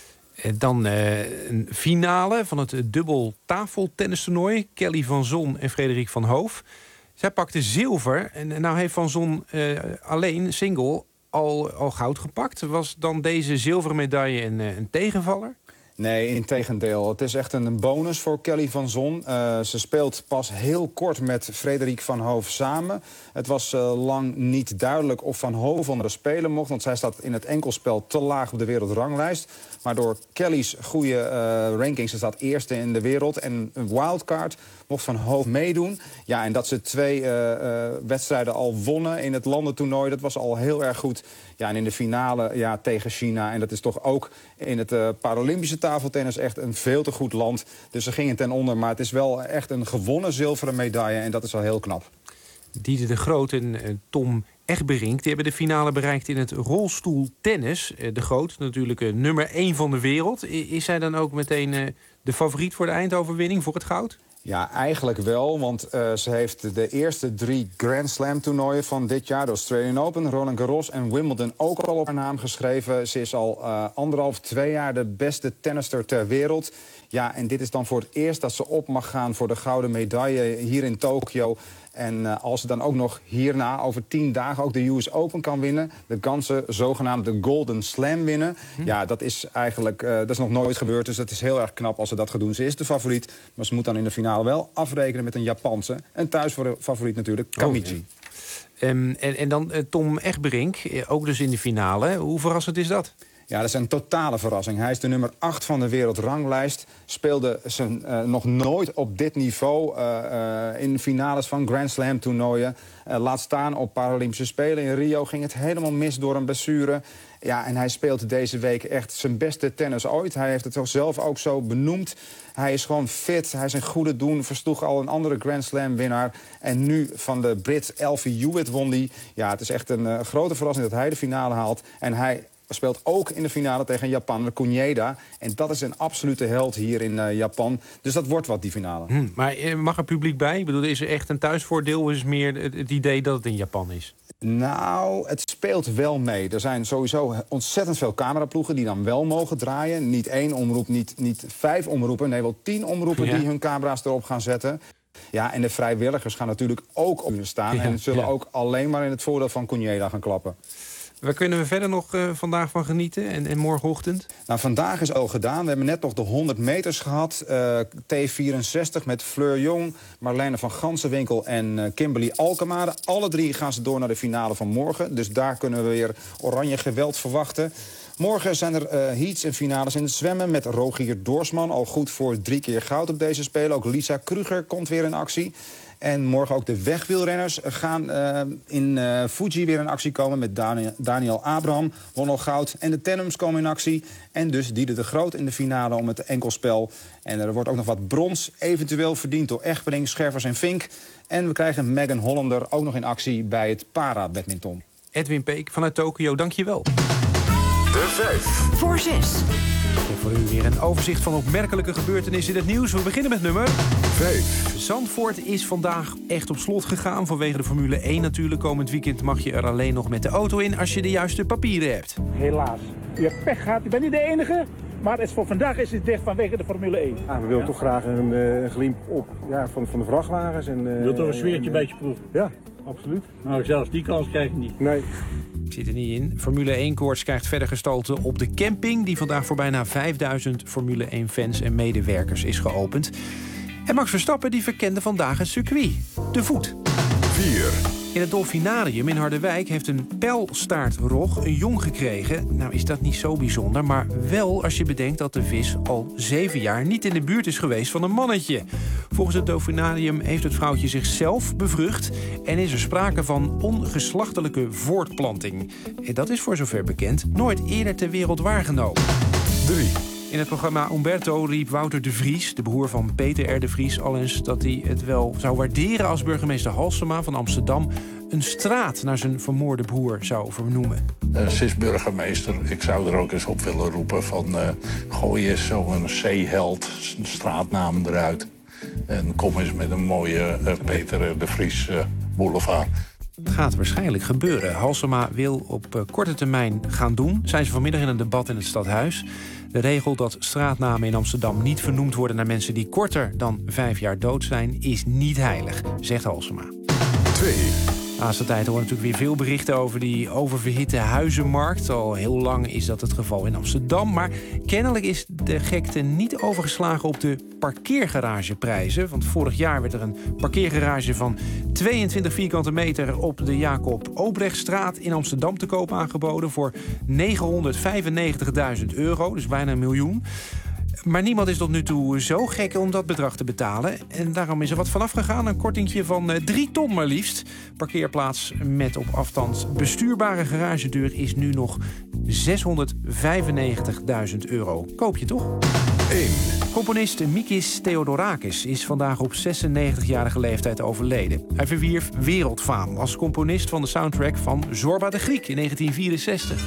Dan uh, een finale van het dubbel tafeltennistoernooi. Kelly van Zon en Frederik van Hoof. Zij pakte zilver. En nou heeft Van Zon uh, alleen, single, al, al goud gepakt. Was dan deze zilveren medaille een, een tegenvaller? Nee, integendeel. Het is echt een bonus voor Kelly van Zon. Uh, ze speelt pas heel kort met Frederik van Hoof samen. Het was uh, lang niet duidelijk of Van Hoof onder de spelen mocht, want zij staat in het enkelspel te laag op de wereldranglijst. Maar door Kelly's goede uh, rankings, ze staat eerste in de wereld en een wildcard, mocht Van Hoof meedoen. Ja, en dat ze twee uh, uh, wedstrijden al wonnen in het landentoernooi, dat was al heel erg goed. Ja, en in de finale ja, tegen China. En dat is toch ook in het uh, Paralympische tafeltennis echt een veel te goed land. Dus ze gingen ten onder, maar het is wel echt een gewonnen zilveren medaille. En dat is wel heel knap. Diede de Groot en uh, Tom Egberink, die hebben de finale bereikt in het rolstoeltennis. Uh, de Groot, natuurlijk uh, nummer één van de wereld. I- is zij dan ook meteen uh, de favoriet voor de eindoverwinning, voor het goud? Ja, eigenlijk wel, want uh, ze heeft de eerste drie Grand Slam toernooien van dit jaar, de Australian Open, Roland Garros en Wimbledon, ook al op haar naam geschreven. Ze is al uh, anderhalf, twee jaar de beste tennister ter wereld. Ja, en dit is dan voor het eerst dat ze op mag gaan voor de gouden medaille hier in Tokio. En uh, als ze dan ook nog hierna, over tien dagen, ook de U S Open kan winnen, de ganse zogenaamde Golden Slam winnen. Hm. Ja, dat is eigenlijk uh, dat is nog nooit gebeurd, dus dat is heel erg knap als ze dat gaat doen. Ze is de favoriet, maar ze moet dan in de finale wel afrekenen met een Japanse. En thuis voor de favoriet natuurlijk, Kamichi. Oh, ja. um, en, en dan uh, Tom Egberink, ook dus in de finale. Hoe verrassend is dat? Ja, dat is een totale verrassing. Hij is de nummer acht van de wereldranglijst. Speelde zijn, uh, nog nooit op dit niveau uh, uh, in finales van Grand Slam toernooien. Uh, laat staan op Paralympische Spelen. In Rio ging het helemaal mis door een blessure. Ja, en hij speelt deze week echt zijn beste tennis ooit. Hij heeft het zelf ook zo benoemd. Hij is gewoon fit, hij is een goede doen. Versloeg al een andere Grand Slam winnaar. En nu van de Brit Alfie Hewitt won die. Ja, het is echt een uh, grote verrassing dat hij de finale haalt. En hij speelt ook in de finale tegen Japan, Kunieda. En dat is een absolute held hier in uh, Japan. Dus dat wordt wat, die finale. Hm, maar mag er publiek bij? Ik bedoel, is er echt een thuisvoordeel? Of is het meer het, het idee dat het in Japan is? Nou, het speelt wel mee. Er zijn sowieso ontzettend veel cameraploegen die dan wel mogen draaien. Niet één omroep, niet, niet vijf omroepen. Nee, wel tien omroepen ja. die hun camera's erop gaan zetten. Ja, en de vrijwilligers gaan natuurlijk ook op staan. Ja, en zullen ja. ook alleen maar in het voordeel van Kunieda gaan klappen. Waar kunnen we verder nog uh, vandaag van genieten en, en morgenochtend? Nou, vandaag is al gedaan. We hebben net nog de honderd meters gehad. Uh, T vierenzestig met Fleur Jong, Marlene van Gansenwinkel en uh, Kimberly Alkemade. Alle drie gaan ze door naar de finale van morgen. Dus daar kunnen we weer oranje geweld verwachten. Morgen zijn er uh, heats en finales in het zwemmen met Rogier Doorsman. Al goed voor drie keer goud op deze Spelen. Ook Lisa Kruger komt weer in actie. En morgen ook de wegwielrenners gaan uh, in uh, Fuji weer in actie komen met Daniel, Daniel Abraham, won al goud. En de Tennums komen in actie. En dus Diede de Groot in de finale om het enkelspel. En er wordt ook nog wat brons eventueel verdiend door Egberink, Schervers en Vink. En we krijgen Megan Hollander ook nog in actie bij het para-badminton. Edwin Peek vanuit Tokio, dank je wel. De vijf voor zes. En voor u weer een overzicht van opmerkelijke gebeurtenissen in het nieuws. We beginnen met nummer vijf. Zandvoort is vandaag echt op slot gegaan. Vanwege de Formule één natuurlijk. Komend weekend mag je er alleen nog met de auto in als je de juiste papieren hebt. Helaas. U hebt pech gehad. U bent niet de enige. Maar het is voor vandaag is het dicht vanwege de Formule één. Ah, we willen ja. toch graag een uh, glimp op ja, van, van de vrachtwagens. En, uh, je wilt toch een sfeertje uh, beetje proeven? Ja, absoluut. Nou, zelfs die kans krijg je niet. Nee. Zit er niet in. Formule één-koorts krijgt verder gestalte op de camping... die vandaag voor bijna vijfduizend Formule één-fans en medewerkers is geopend. En Max Verstappen die verkende vandaag een circuit. De Voet. vier. In het Dolfinarium in Harderwijk heeft een pijlstaartrog een jong gekregen. Nou is dat niet zo bijzonder, maar wel als je bedenkt dat de vis al zeven jaar niet in de buurt is geweest van een mannetje. Volgens het Dolfinarium heeft het vrouwtje zichzelf bevrucht en is er sprake van ongeslachtelijke voortplanting. En dat is voor zover bekend nooit eerder ter wereld waargenomen. drie. In het programma Umberto riep Wouter de Vries, de broer van Peter R. de Vries, al eens dat hij het wel zou waarderen als burgemeester Halsema van Amsterdam een straat naar zijn vermoorde broer zou vernoemen. Uh, Cis-burgemeester, ik zou er ook eens op willen roepen van uh, gooi eens zo'n zeeheld, een straatnaam eruit. En kom eens met een mooie uh, Peter R. de Vries uh, boulevard. Het gaat waarschijnlijk gebeuren. Halsema wil op uh, korte termijn gaan doen. Zijn ze vanmiddag in een debat in het Stadhuis. De regel dat straatnamen in Amsterdam niet vernoemd worden naar mensen die korter dan vijf jaar dood zijn, is niet heilig, zegt Halsema. twee. De laatste tijd horen natuurlijk weer veel berichten over die oververhitte huizenmarkt. Al heel lang is dat het geval in Amsterdam. Maar kennelijk is de gekte niet overgeslagen op de parkeergarageprijzen. Want vorig jaar werd er een parkeergarage van tweeëntwintig vierkante meter op de Jacob Obrechtstraat in Amsterdam te koop aangeboden voor negenhonderdvijfennegentigduizend euro. Dus bijna een miljoen. Maar niemand is tot nu toe zo gek om dat bedrag te betalen. En daarom is er wat vanaf gegaan. Een kortingje van drie ton maar liefst. Parkeerplaats met op afstand bestuurbare garagedeur is nu nog zeshonderdvijfennegentigduizend euro. Koop je toch? één. Componist Mikis Theodorakis is vandaag op zesennegentigjarige leeftijd overleden. Hij verwierf wereldfaam als componist van de soundtrack van Zorba de Griek in negentien vierenzestig.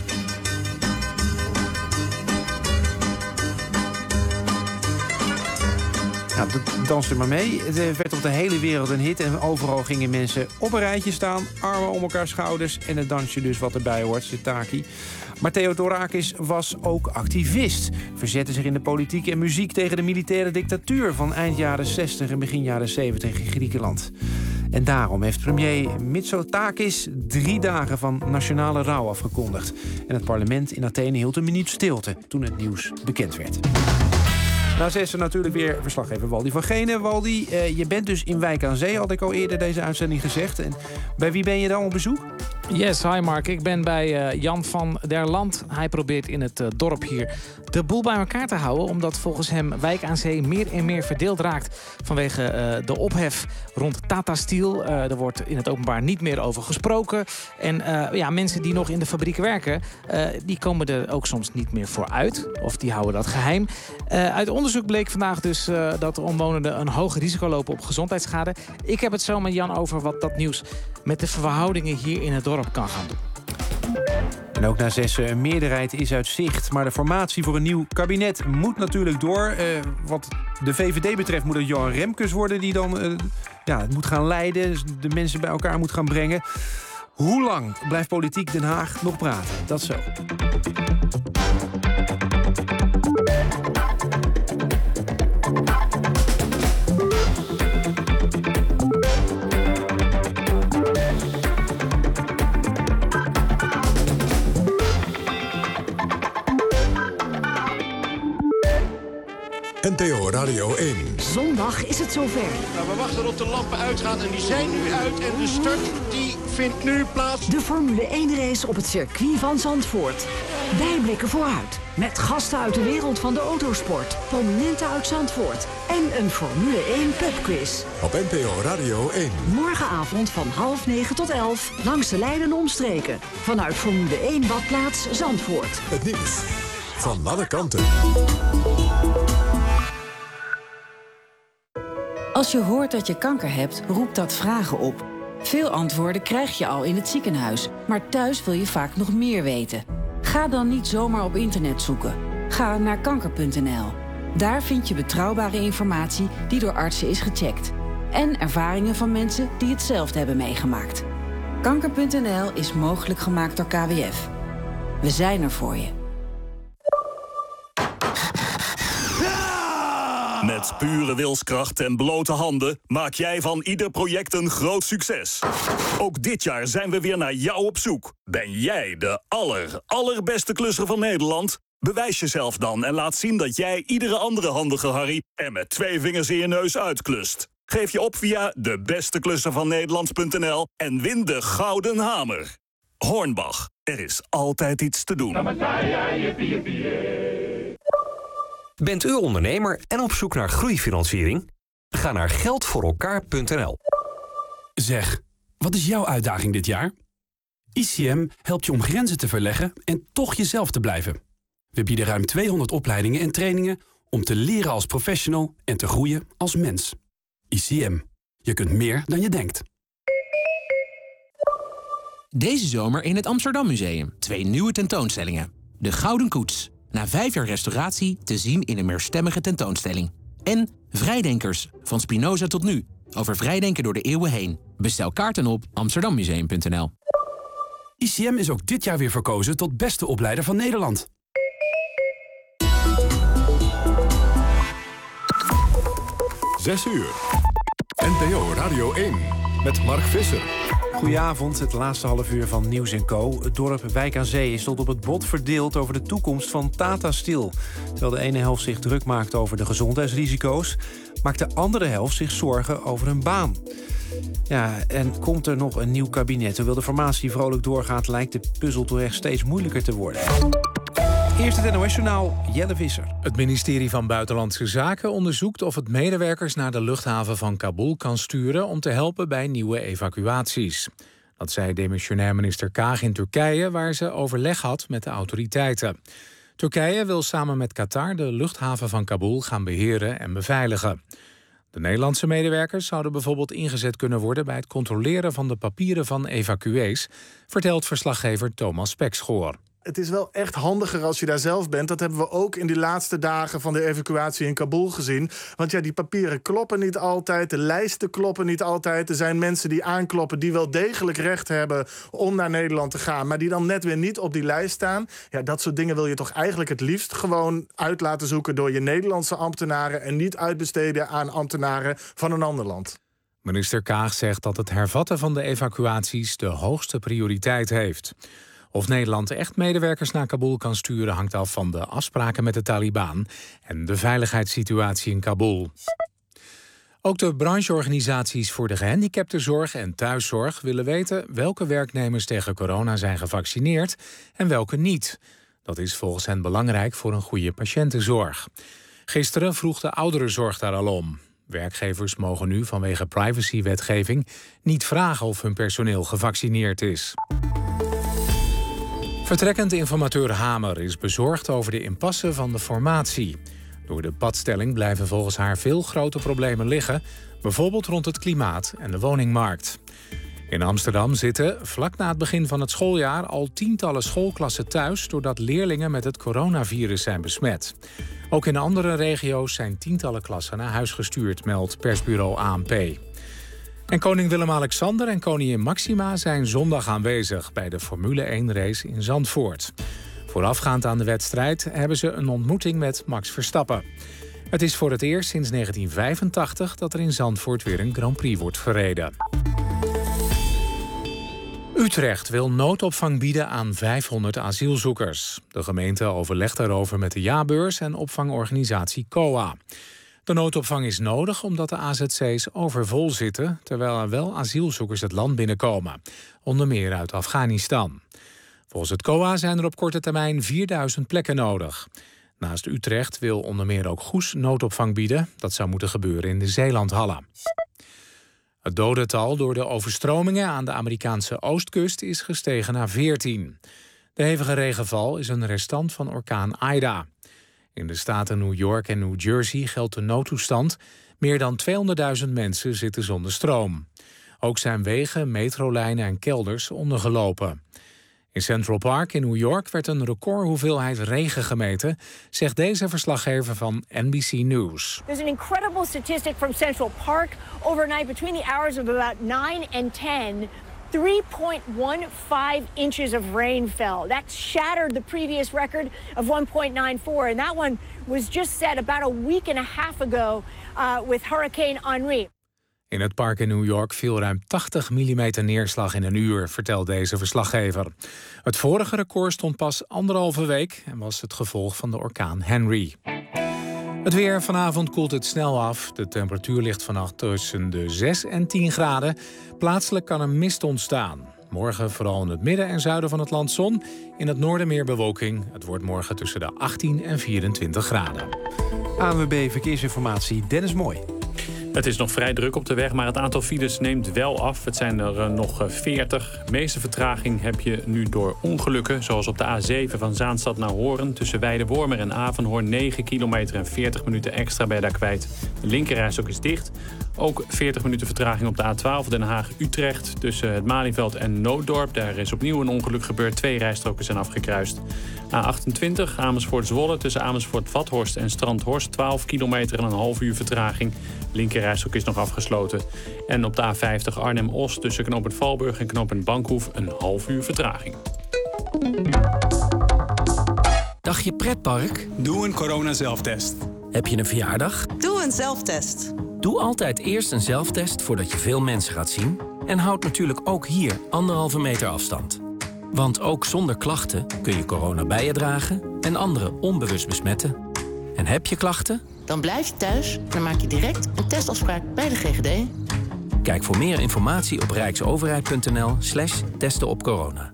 Nou, dans er maar mee. Het werd op de hele wereld een hit en overal gingen mensen op een rijtje staan, armen om elkaar schouders en het dansje dus wat erbij hoort, sitaki. Maar Theodorakis was ook activist. Verzette zich in de politiek en muziek tegen de militaire dictatuur van eind jaren zestig en begin jaren zeventig in Griekenland. En daarom heeft premier Mitsotakis drie dagen van nationale rouw afgekondigd. En het parlement in Athene hield een minuut stilte toen het nieuws bekend werd. Na zes er natuurlijk weer verslaggever Waldy van Genen. Waldy, uh, je bent dus in Wijk aan Zee, had ik al eerder deze uitzending gezegd. En bij wie ben je dan op bezoek? Yes, hi Mark. Ik ben bij uh, Jan van der Land. Hij probeert in het uh, dorp hier de boel bij elkaar te houden, omdat volgens hem Wijk aan Zee meer en meer verdeeld raakt vanwege uh, de ophef rond Tata Steel. Uh, er wordt in het openbaar niet meer over gesproken. En uh, ja, mensen die nog in de fabriek werken, uh, die komen er ook soms niet meer voor uit. Of die houden dat geheim. Uh, uit onderzoek bleek vandaag dus uh, dat de omwonenden een hoog risico lopen op gezondheidsschade. Ik heb het zo met Jan over wat dat nieuws met de verhoudingen hier in het dorp kan gaan doen. En ook na zes een meerderheid is uit zicht. Maar de formatie voor een nieuw kabinet moet natuurlijk door. Uh, wat de V V D betreft moet het Johan Remkes worden die dan uh, ja, het moet gaan leiden. De mensen bij elkaar moet gaan brengen. Hoe lang blijft politiek Den Haag nog praten? Dat zo. N T O Radio één. Zondag is het zover. Nou, we wachten op de lampen uitgaan en die zijn nu uit. En de start die vindt nu plaats. De Formule één race op het circuit van Zandvoort. Wij blikken vooruit. Met gasten uit de wereld van de autosport. Prominenten uit Zandvoort. En een Formule één pubquiz. Op N T O Radio één. Morgenavond van half negen tot elf. Langs de lijnen omstreken. Vanuit Formule één badplaats Zandvoort. Het nieuws van alle kanten. Als je hoort dat je kanker hebt, roept dat vragen op. Veel antwoorden krijg je al in het ziekenhuis, maar thuis wil je vaak nog meer weten. Ga dan niet zomaar op internet zoeken. Ga naar kanker punt n l. Daar vind je betrouwbare informatie die door artsen is gecheckt. En ervaringen van mensen die hetzelfde hebben meegemaakt. kanker punt n l is mogelijk gemaakt door K W F. We zijn er voor je. Met pure wilskracht en blote handen maak jij van ieder project een groot succes. Ook dit jaar zijn we weer naar jou op zoek. Ben jij de aller, allerbeste klusser van Nederland? Bewijs jezelf dan en laat zien dat jij iedere andere handige Harry er met twee vingers in je neus uitklust. Geef je op via de beste klusser van Nederland punt n l en win de Gouden Hamer. Hornbach, er is altijd iets te doen. Bent u ondernemer en op zoek naar groeifinanciering? Ga naar geld voor elkaar punt n l. Zeg, wat is jouw uitdaging dit jaar? I C M helpt je om grenzen te verleggen en toch jezelf te blijven. We bieden ruim tweehonderd opleidingen en trainingen om te leren als professional en te groeien als mens. I C M. Je kunt meer dan je denkt. Deze zomer in het Amsterdam Museum. Twee nieuwe tentoonstellingen. De Gouden Koets. Na vijf jaar restauratie te zien in een meerstemmige tentoonstelling. En Vrijdenkers. Van Spinoza tot nu. Over vrijdenken door de eeuwen heen. Bestel kaarten op amsterdammuseum punt n l. I C M is ook dit jaar weer verkozen tot beste opleider van Nederland. Zes uur. N P O Radio één. Met Mark Visser. Goedenavond, het laatste half uur van Nieuws en Co. Het dorp Wijk aan Zee is tot op het bot verdeeld over de toekomst van Tata Steel. Terwijl de ene helft zich druk maakt over de gezondheidsrisico's, maakt de andere helft zich zorgen over hun baan. Ja, en komt er nog een nieuw kabinet? Terwijl de formatie vrolijk doorgaat, lijkt de puzzel toch echt steeds moeilijker te worden. Eerst het N O S-journaal, Jelle Visser. Het ministerie van Buitenlandse Zaken onderzoekt of het medewerkers naar de luchthaven van Kabul kan sturen om te helpen bij nieuwe evacuaties. Dat zei demissionair minister Kaag in Turkije, waar ze overleg had met de autoriteiten. Turkije wil samen met Qatar de luchthaven van Kabul gaan beheren en beveiligen. De Nederlandse medewerkers zouden bijvoorbeeld ingezet kunnen worden bij het controleren van de papieren van evacuees, vertelt verslaggever Thomas Spekschoor. Het is wel echt handiger als je daar zelf bent. Dat hebben we ook in die laatste dagen van de evacuatie in Kabul gezien. Want ja, die papieren kloppen niet altijd. De lijsten kloppen niet altijd. Er zijn mensen die aankloppen die wel degelijk recht hebben om naar Nederland te gaan, maar die dan net weer niet op die lijst staan. Ja, dat soort dingen wil je toch eigenlijk het liefst gewoon uit laten zoeken door je Nederlandse ambtenaren en niet uitbesteden aan ambtenaren van een ander land. Minister Kaag zegt dat het hervatten van de evacuaties de hoogste prioriteit heeft. Of Nederland echt medewerkers naar Kabul kan sturen hangt af van de afspraken met de Taliban en de veiligheidssituatie in Kabul. Ook de brancheorganisaties voor de gehandicaptenzorg en thuiszorg willen weten welke werknemers tegen corona zijn gevaccineerd en welke niet. Dat is volgens hen belangrijk voor een goede patiëntenzorg. Gisteren vroeg de ouderenzorg daar al om. Werkgevers mogen nu vanwege privacywetgeving niet vragen of hun personeel gevaccineerd is. Vertrekkend informateur Hamer is bezorgd over de impasse van de formatie. Door de padstelling blijven volgens haar veel grote problemen liggen, bijvoorbeeld rond het klimaat en de woningmarkt. In Amsterdam zitten vlak na het begin van het schooljaar al tientallen schoolklassen thuis doordat leerlingen met het coronavirus zijn besmet. Ook in andere regio's zijn tientallen klassen naar huis gestuurd, meldt persbureau A N P. En koning Willem-Alexander en koningin Maxima zijn zondag aanwezig bij de Formule één-race in Zandvoort. Voorafgaand aan de wedstrijd hebben ze een ontmoeting met Max Verstappen. Het is voor het eerst sinds negentien vijfentachtig dat er in Zandvoort weer een Grand Prix wordt verreden. Utrecht wil noodopvang bieden aan vijfhonderd asielzoekers. De gemeente overlegt daarover met de jaarbeurs en opvangorganisatie C O A. De noodopvang is nodig omdat de A Z C's overvol zitten, terwijl er wel asielzoekers het land binnenkomen, onder meer uit Afghanistan. Volgens het C O A zijn er op korte termijn vierduizend plekken nodig. Naast Utrecht wil onder meer ook Goes noodopvang bieden. Dat zou moeten gebeuren in de Zeelandhallen. Het dodental door de overstromingen aan de Amerikaanse oostkust is gestegen naar veertien. De hevige regenval is een restant van orkaan Ida. In de staten New York en New Jersey geldt de noodtoestand. Meer dan tweehonderdduizend mensen zitten zonder stroom. Ook zijn wegen, metrolijnen en kelders ondergelopen. In Central Park in New York werd een recordhoeveelheid regen gemeten, zegt deze verslaggever van N B C News. There's an incredible statistic from Central Park. Overnight between the hours of about nine and ten, three point one five inches of rain fell. That shattered the previous record of one point nine four. And that one was just set about a week and a half ago uh, with Hurricane Henri. In het park in New York viel ruim tachtig millimeter neerslag in een uur, vertelt deze verslaggever. Het vorige record stond pas anderhalve week en was het gevolg van de orkaan Henri. Het weer. Vanavond koelt het snel af. De temperatuur ligt vannacht tussen de zes en tien graden. Plaatselijk kan er mist ontstaan. Morgen vooral in het midden en zuiden van het land zon. In het noorden meer bewolking. Het wordt morgen tussen de achttien en vierentwintig graden. A N W B Verkeersinformatie, Dennis Mooi. Het is nog vrij druk op de weg, maar het aantal files neemt wel af. Het zijn er uh, nog veertig. De meeste vertraging heb je nu door ongelukken, zoals op de A zeven van Zaanstad naar Hoorn. Tussen Weidewormer en Avenhoorn negen kilometer en veertig minuten extra ben je daar kwijt. De linkerrijstok is dicht. Ook veertig minuten vertraging op de A twaalf Den Haag-Utrecht. Tussen het Malieveld en Nooddorp. Daar is opnieuw een ongeluk gebeurd. Twee rijstroken zijn afgekruist. A achtentwintig Amersfoort-Zwolle tussen Amersfoort-Vathorst en Strandhorst. twaalf kilometer en een half uur vertraging. Linkerrijstrook is nog afgesloten. En op de A vijftig Arnhem-Os tussen knooppunt Valburg en knooppunt Bankhoef een half uur vertraging. Dagje pretpark? Doe een corona-zelftest. Heb je een verjaardag? Doe een zelftest. Doe altijd eerst een zelftest voordat je veel mensen gaat zien. En houd natuurlijk ook hier anderhalve meter afstand. Want ook zonder klachten kun je corona bij je dragen en anderen onbewust besmetten. En heb je klachten? Dan blijf je thuis en dan maak je direct een testafspraak bij de G G D. Kijk voor meer informatie op rijksoverheid.nl slash testen op corona.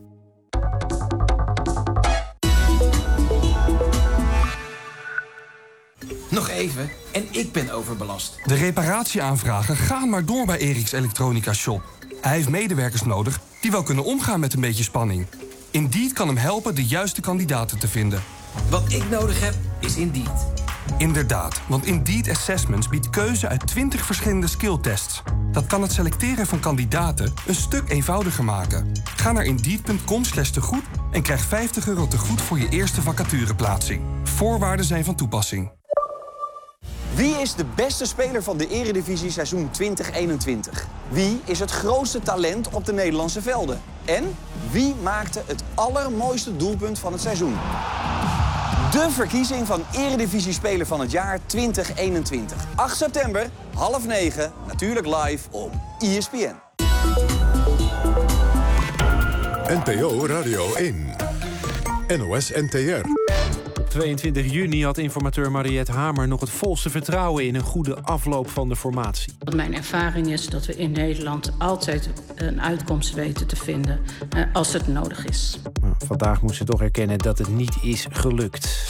Nog even, en ik ben overbelast. De reparatieaanvragen gaan maar door bij Eriks Elektronica Shop. Hij heeft medewerkers nodig die wel kunnen omgaan met een beetje spanning. Indeed kan hem helpen de juiste kandidaten te vinden. Wat ik nodig heb, is Indeed. Inderdaad, want Indeed Assessments biedt keuze uit twintig verschillende skilltests. Dat kan het selecteren van kandidaten een stuk eenvoudiger maken. Ga naar indeed.com slash tegoed en krijg vijftig euro tegoed voor je eerste vacatureplaatsing. Voorwaarden zijn van toepassing. Wie is de beste speler van de Eredivisie seizoen twintig eenentwintig? Wie is het grootste talent op de Nederlandse velden? En wie maakte het allermooiste doelpunt van het seizoen? De verkiezing van Eredivisie-speler van het jaar twintig eenentwintig. acht september, half negen, natuurlijk live op E S P N. N P O Radio één. N O S N T R. tweeëntwintig juni had informateur Mariette Hamer nog het volste vertrouwen in een goede afloop van de formatie. Mijn ervaring is dat we in Nederland altijd een uitkomst weten te vinden uh, als het nodig is. Nou, vandaag moest ze toch erkennen dat het niet is gelukt.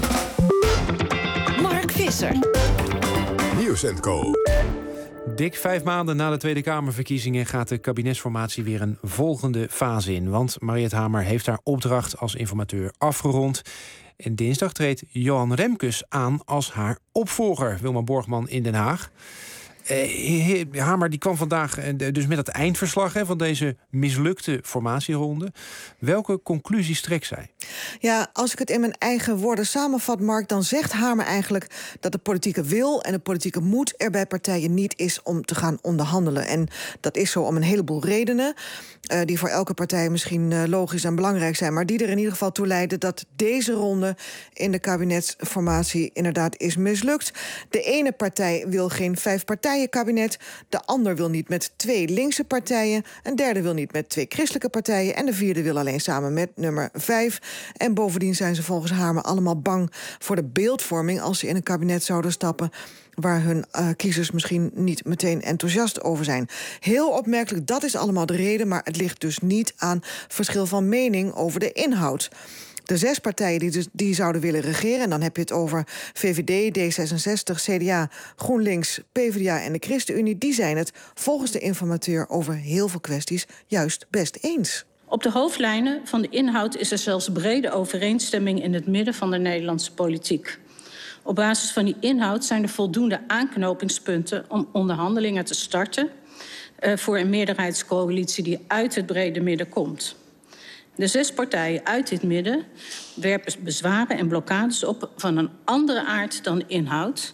Mark Visser. Nieuws en Co. Dik vijf maanden na de Tweede Kamerverkiezingen gaat de kabinetsformatie weer een volgende fase in. Want Mariette Hamer heeft haar opdracht als informateur afgerond. En dinsdag treedt Johan Remkes aan als haar opvolger. Wilma Borgman in Den Haag. Uh, Hamer die kwam vandaag uh, dus met het eindverslag hè, van deze mislukte formatieronde. Welke conclusies trekt zij? Ja, als ik het in mijn eigen woorden samenvat, Mark, dan zegt Hamer eigenlijk dat de politieke wil en de politieke moed er bij partijen niet is om te gaan onderhandelen. En dat is zo om een heleboel redenen, uh, die voor elke partij misschien uh, logisch en belangrijk zijn, maar die er in ieder geval toe leiden dat deze ronde in de kabinetsformatie inderdaad is mislukt. De ene partij wil geen vijf partijen kabinet, de ander wil niet met twee linkse partijen, een derde wil niet met twee christelijke partijen en de vierde wil alleen samen met nummer vijf. En bovendien zijn ze volgens Hamer allemaal bang voor de beeldvorming als ze in een kabinet zouden stappen waar hun uh, kiezers misschien niet meteen enthousiast over zijn. Heel opmerkelijk, dat is allemaal de reden, maar het ligt dus niet aan verschil van mening over de inhoud. De zes partijen die, dus, die zouden willen regeren, en dan heb je het over V V D, D zesenzestig, C D A, GroenLinks, PvdA en de ChristenUnie, die zijn het volgens de informateur over heel veel kwesties juist best eens. Op de hoofdlijnen van de inhoud is er zelfs brede overeenstemming in het midden van de Nederlandse politiek. Op basis van die inhoud zijn er voldoende aanknopingspunten om onderhandelingen te starten uh, voor een meerderheidscoalitie die uit het brede midden komt. De zes partijen uit dit midden werpen bezwaren en blokkades op van een andere aard dan de inhoud,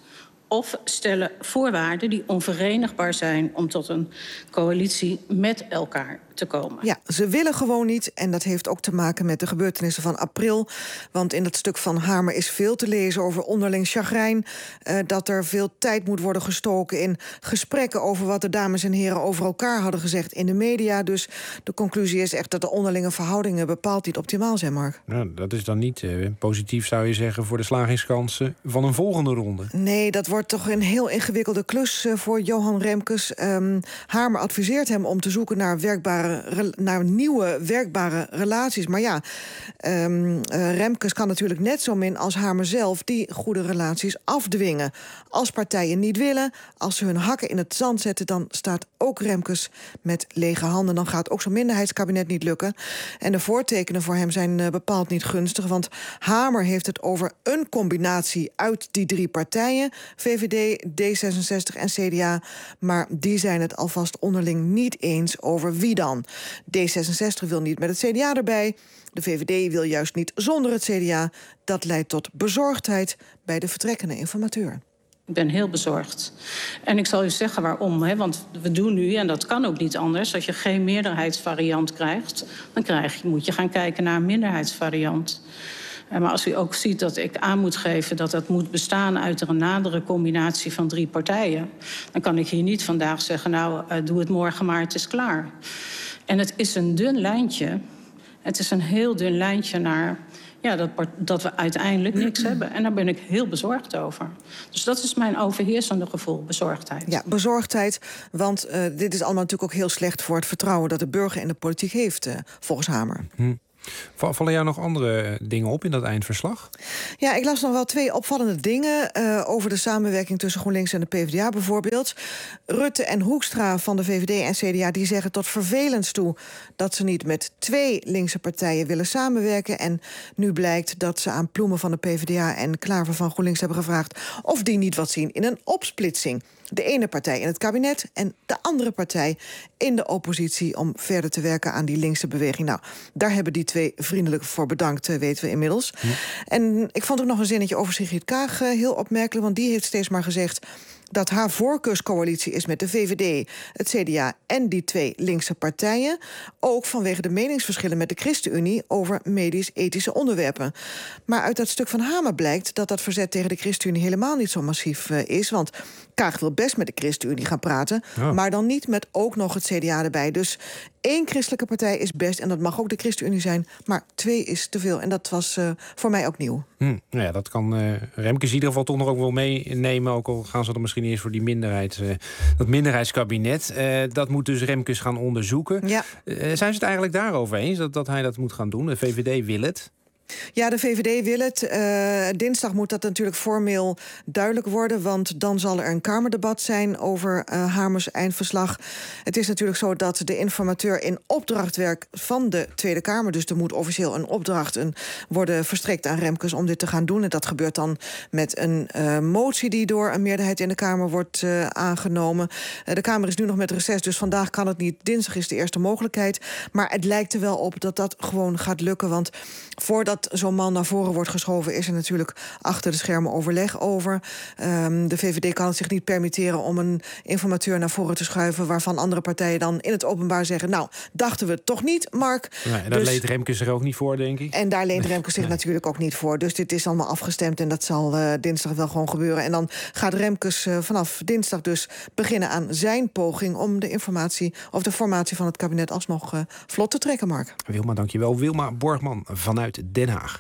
of stellen voorwaarden die onverenigbaar zijn om tot een coalitie met elkaar te komen. Ja, ze willen gewoon niet. En dat heeft ook te maken met de gebeurtenissen van april. Want in dat stuk van Hamer is veel te lezen over onderling chagrijn. Uh, dat er veel tijd moet worden gestoken in gesprekken over wat de dames en heren over elkaar hadden gezegd in de media. Dus de conclusie is echt dat de onderlinge verhoudingen bepaald niet optimaal zijn, Mark. Nou, dat is dan niet uh, positief, zou je zeggen, voor de slagingskansen van een volgende ronde. Nee, dat wordt toch een heel ingewikkelde klus uh, voor Johan Remkes. Um, Hamer adviseert hem om te zoeken naar werkbare naar nieuwe werkbare relaties. Maar ja, um, uh, Remkes kan natuurlijk net zo min als Hamer zelf die goede relaties afdwingen. Als partijen niet willen, als ze hun hakken in het zand zetten, dan staat ook Remkes met lege handen. Dan gaat ook zo'n minderheidskabinet niet lukken. En de voortekenen voor hem zijn uh, bepaald niet gunstig, want Hamer heeft het over een combinatie uit die drie partijen, V V D, D zesenzestig en C D A, maar die zijn het alvast onderling niet eens over wie dan. D zesenzestig wil niet met het C D A erbij. De V V D wil juist niet zonder het C D A. Dat leidt tot bezorgdheid bij de vertrekkende informateur. Ik ben heel bezorgd. En ik zal u zeggen waarom. Hè? Want we doen nu, en dat kan ook niet anders, als je geen meerderheidsvariant krijgt, dan krijg je, moet je gaan kijken naar een minderheidsvariant. Maar als u ook ziet dat ik aan moet geven dat het moet bestaan uit een nadere combinatie van drie partijen, dan kan ik hier niet vandaag zeggen, nou, uh, doe het morgen maar, het is klaar. En het is een dun lijntje. Het is een heel dun lijntje naar ja, dat, dat we uiteindelijk niks hebben. En daar ben ik heel bezorgd over. Dus dat is mijn overheersende gevoel, bezorgdheid. Ja, bezorgdheid, want uh, dit is allemaal natuurlijk ook heel slecht voor het vertrouwen dat de burger in de politiek heeft, uh, volgens Hamer. Hm. Vallen jou nog andere dingen op in dat eindverslag? Ja, ik las nog wel twee opvallende dingen uh, over de samenwerking tussen GroenLinks en de PvdA bijvoorbeeld. Rutte en Hoekstra van de V V D en C D A die zeggen tot vervelens toe dat ze niet met twee linkse partijen willen samenwerken. En nu blijkt dat ze aan Ploemen van de PvdA en Klaver van GroenLinks hebben gevraagd of die niet wat zien in een opsplitsing. De ene partij in het kabinet en de andere partij in de oppositie om verder te werken aan die linkse beweging. Nou, daar hebben die twee vriendelijk voor bedankt, weten we inmiddels. Hm. En ik vond ook nog een zinnetje over Sigrid Kaag uh, heel opmerkelijk, want die heeft steeds maar gezegd dat haar voorkeurscoalitie is met de V V D, het C D A en die twee linkse partijen. Ook vanwege de meningsverschillen met de ChristenUnie over medisch-ethische onderwerpen. Maar uit dat stuk van Hamer blijkt dat dat verzet tegen de ChristenUnie helemaal niet zo massief uh, is. Want Kaag wil best met de ChristenUnie gaan praten, ja. maar dan niet met ook nog het C D A erbij. Dus één christelijke partij is best, en dat mag ook de ChristenUnie zijn, maar twee is te veel. En dat was uh, voor mij ook nieuw. Hm, nou ja, dat kan uh, Remkes in ieder geval toch nog ook wel meenemen, ook al gaan ze dan misschien eerst voor die minderheid, uh, dat minderheidskabinet. Uh, dat moet dus Remkes gaan onderzoeken. Ja. Uh, zijn ze het eigenlijk daarover eens, dat, dat hij dat moet gaan doen? De V V D wil het. Ja, de V V D wil het. Uh, dinsdag moet dat natuurlijk formeel duidelijk worden, want dan zal er een Kamerdebat zijn over uh, Hamers eindverslag. Het is natuurlijk zo dat de informateur in opdracht werkt van de Tweede Kamer, dus er moet officieel een opdracht een, worden verstrekt aan Remkes om dit te gaan doen. En dat gebeurt dan met een uh, motie die door een meerderheid in de Kamer wordt uh, aangenomen. Uh, de Kamer is nu nog met reces, dus vandaag kan het niet. Dinsdag is de eerste mogelijkheid. Maar het lijkt er wel op dat dat gewoon gaat lukken, want voordat zo'n man naar voren wordt geschoven, is er natuurlijk achter de schermen overleg over. Um, de V V D kan het zich niet permitteren om een informateur naar voren te schuiven, waarvan andere partijen dan in het openbaar zeggen, nou, dachten we het toch niet, Mark. Nee, en daar dus leent Remkes zich ook niet voor, denk ik. En daar leent Remkes zich nee. natuurlijk ook niet voor. Dus dit is allemaal afgestemd en dat zal uh, dinsdag wel gewoon gebeuren. En dan gaat Remkes uh, vanaf dinsdag dus beginnen aan zijn poging om de informatie of de formatie van het kabinet alsnog uh, vlot te trekken, Mark. Wilma, dankjewel. Wilma Borgman vanuit Den Haag.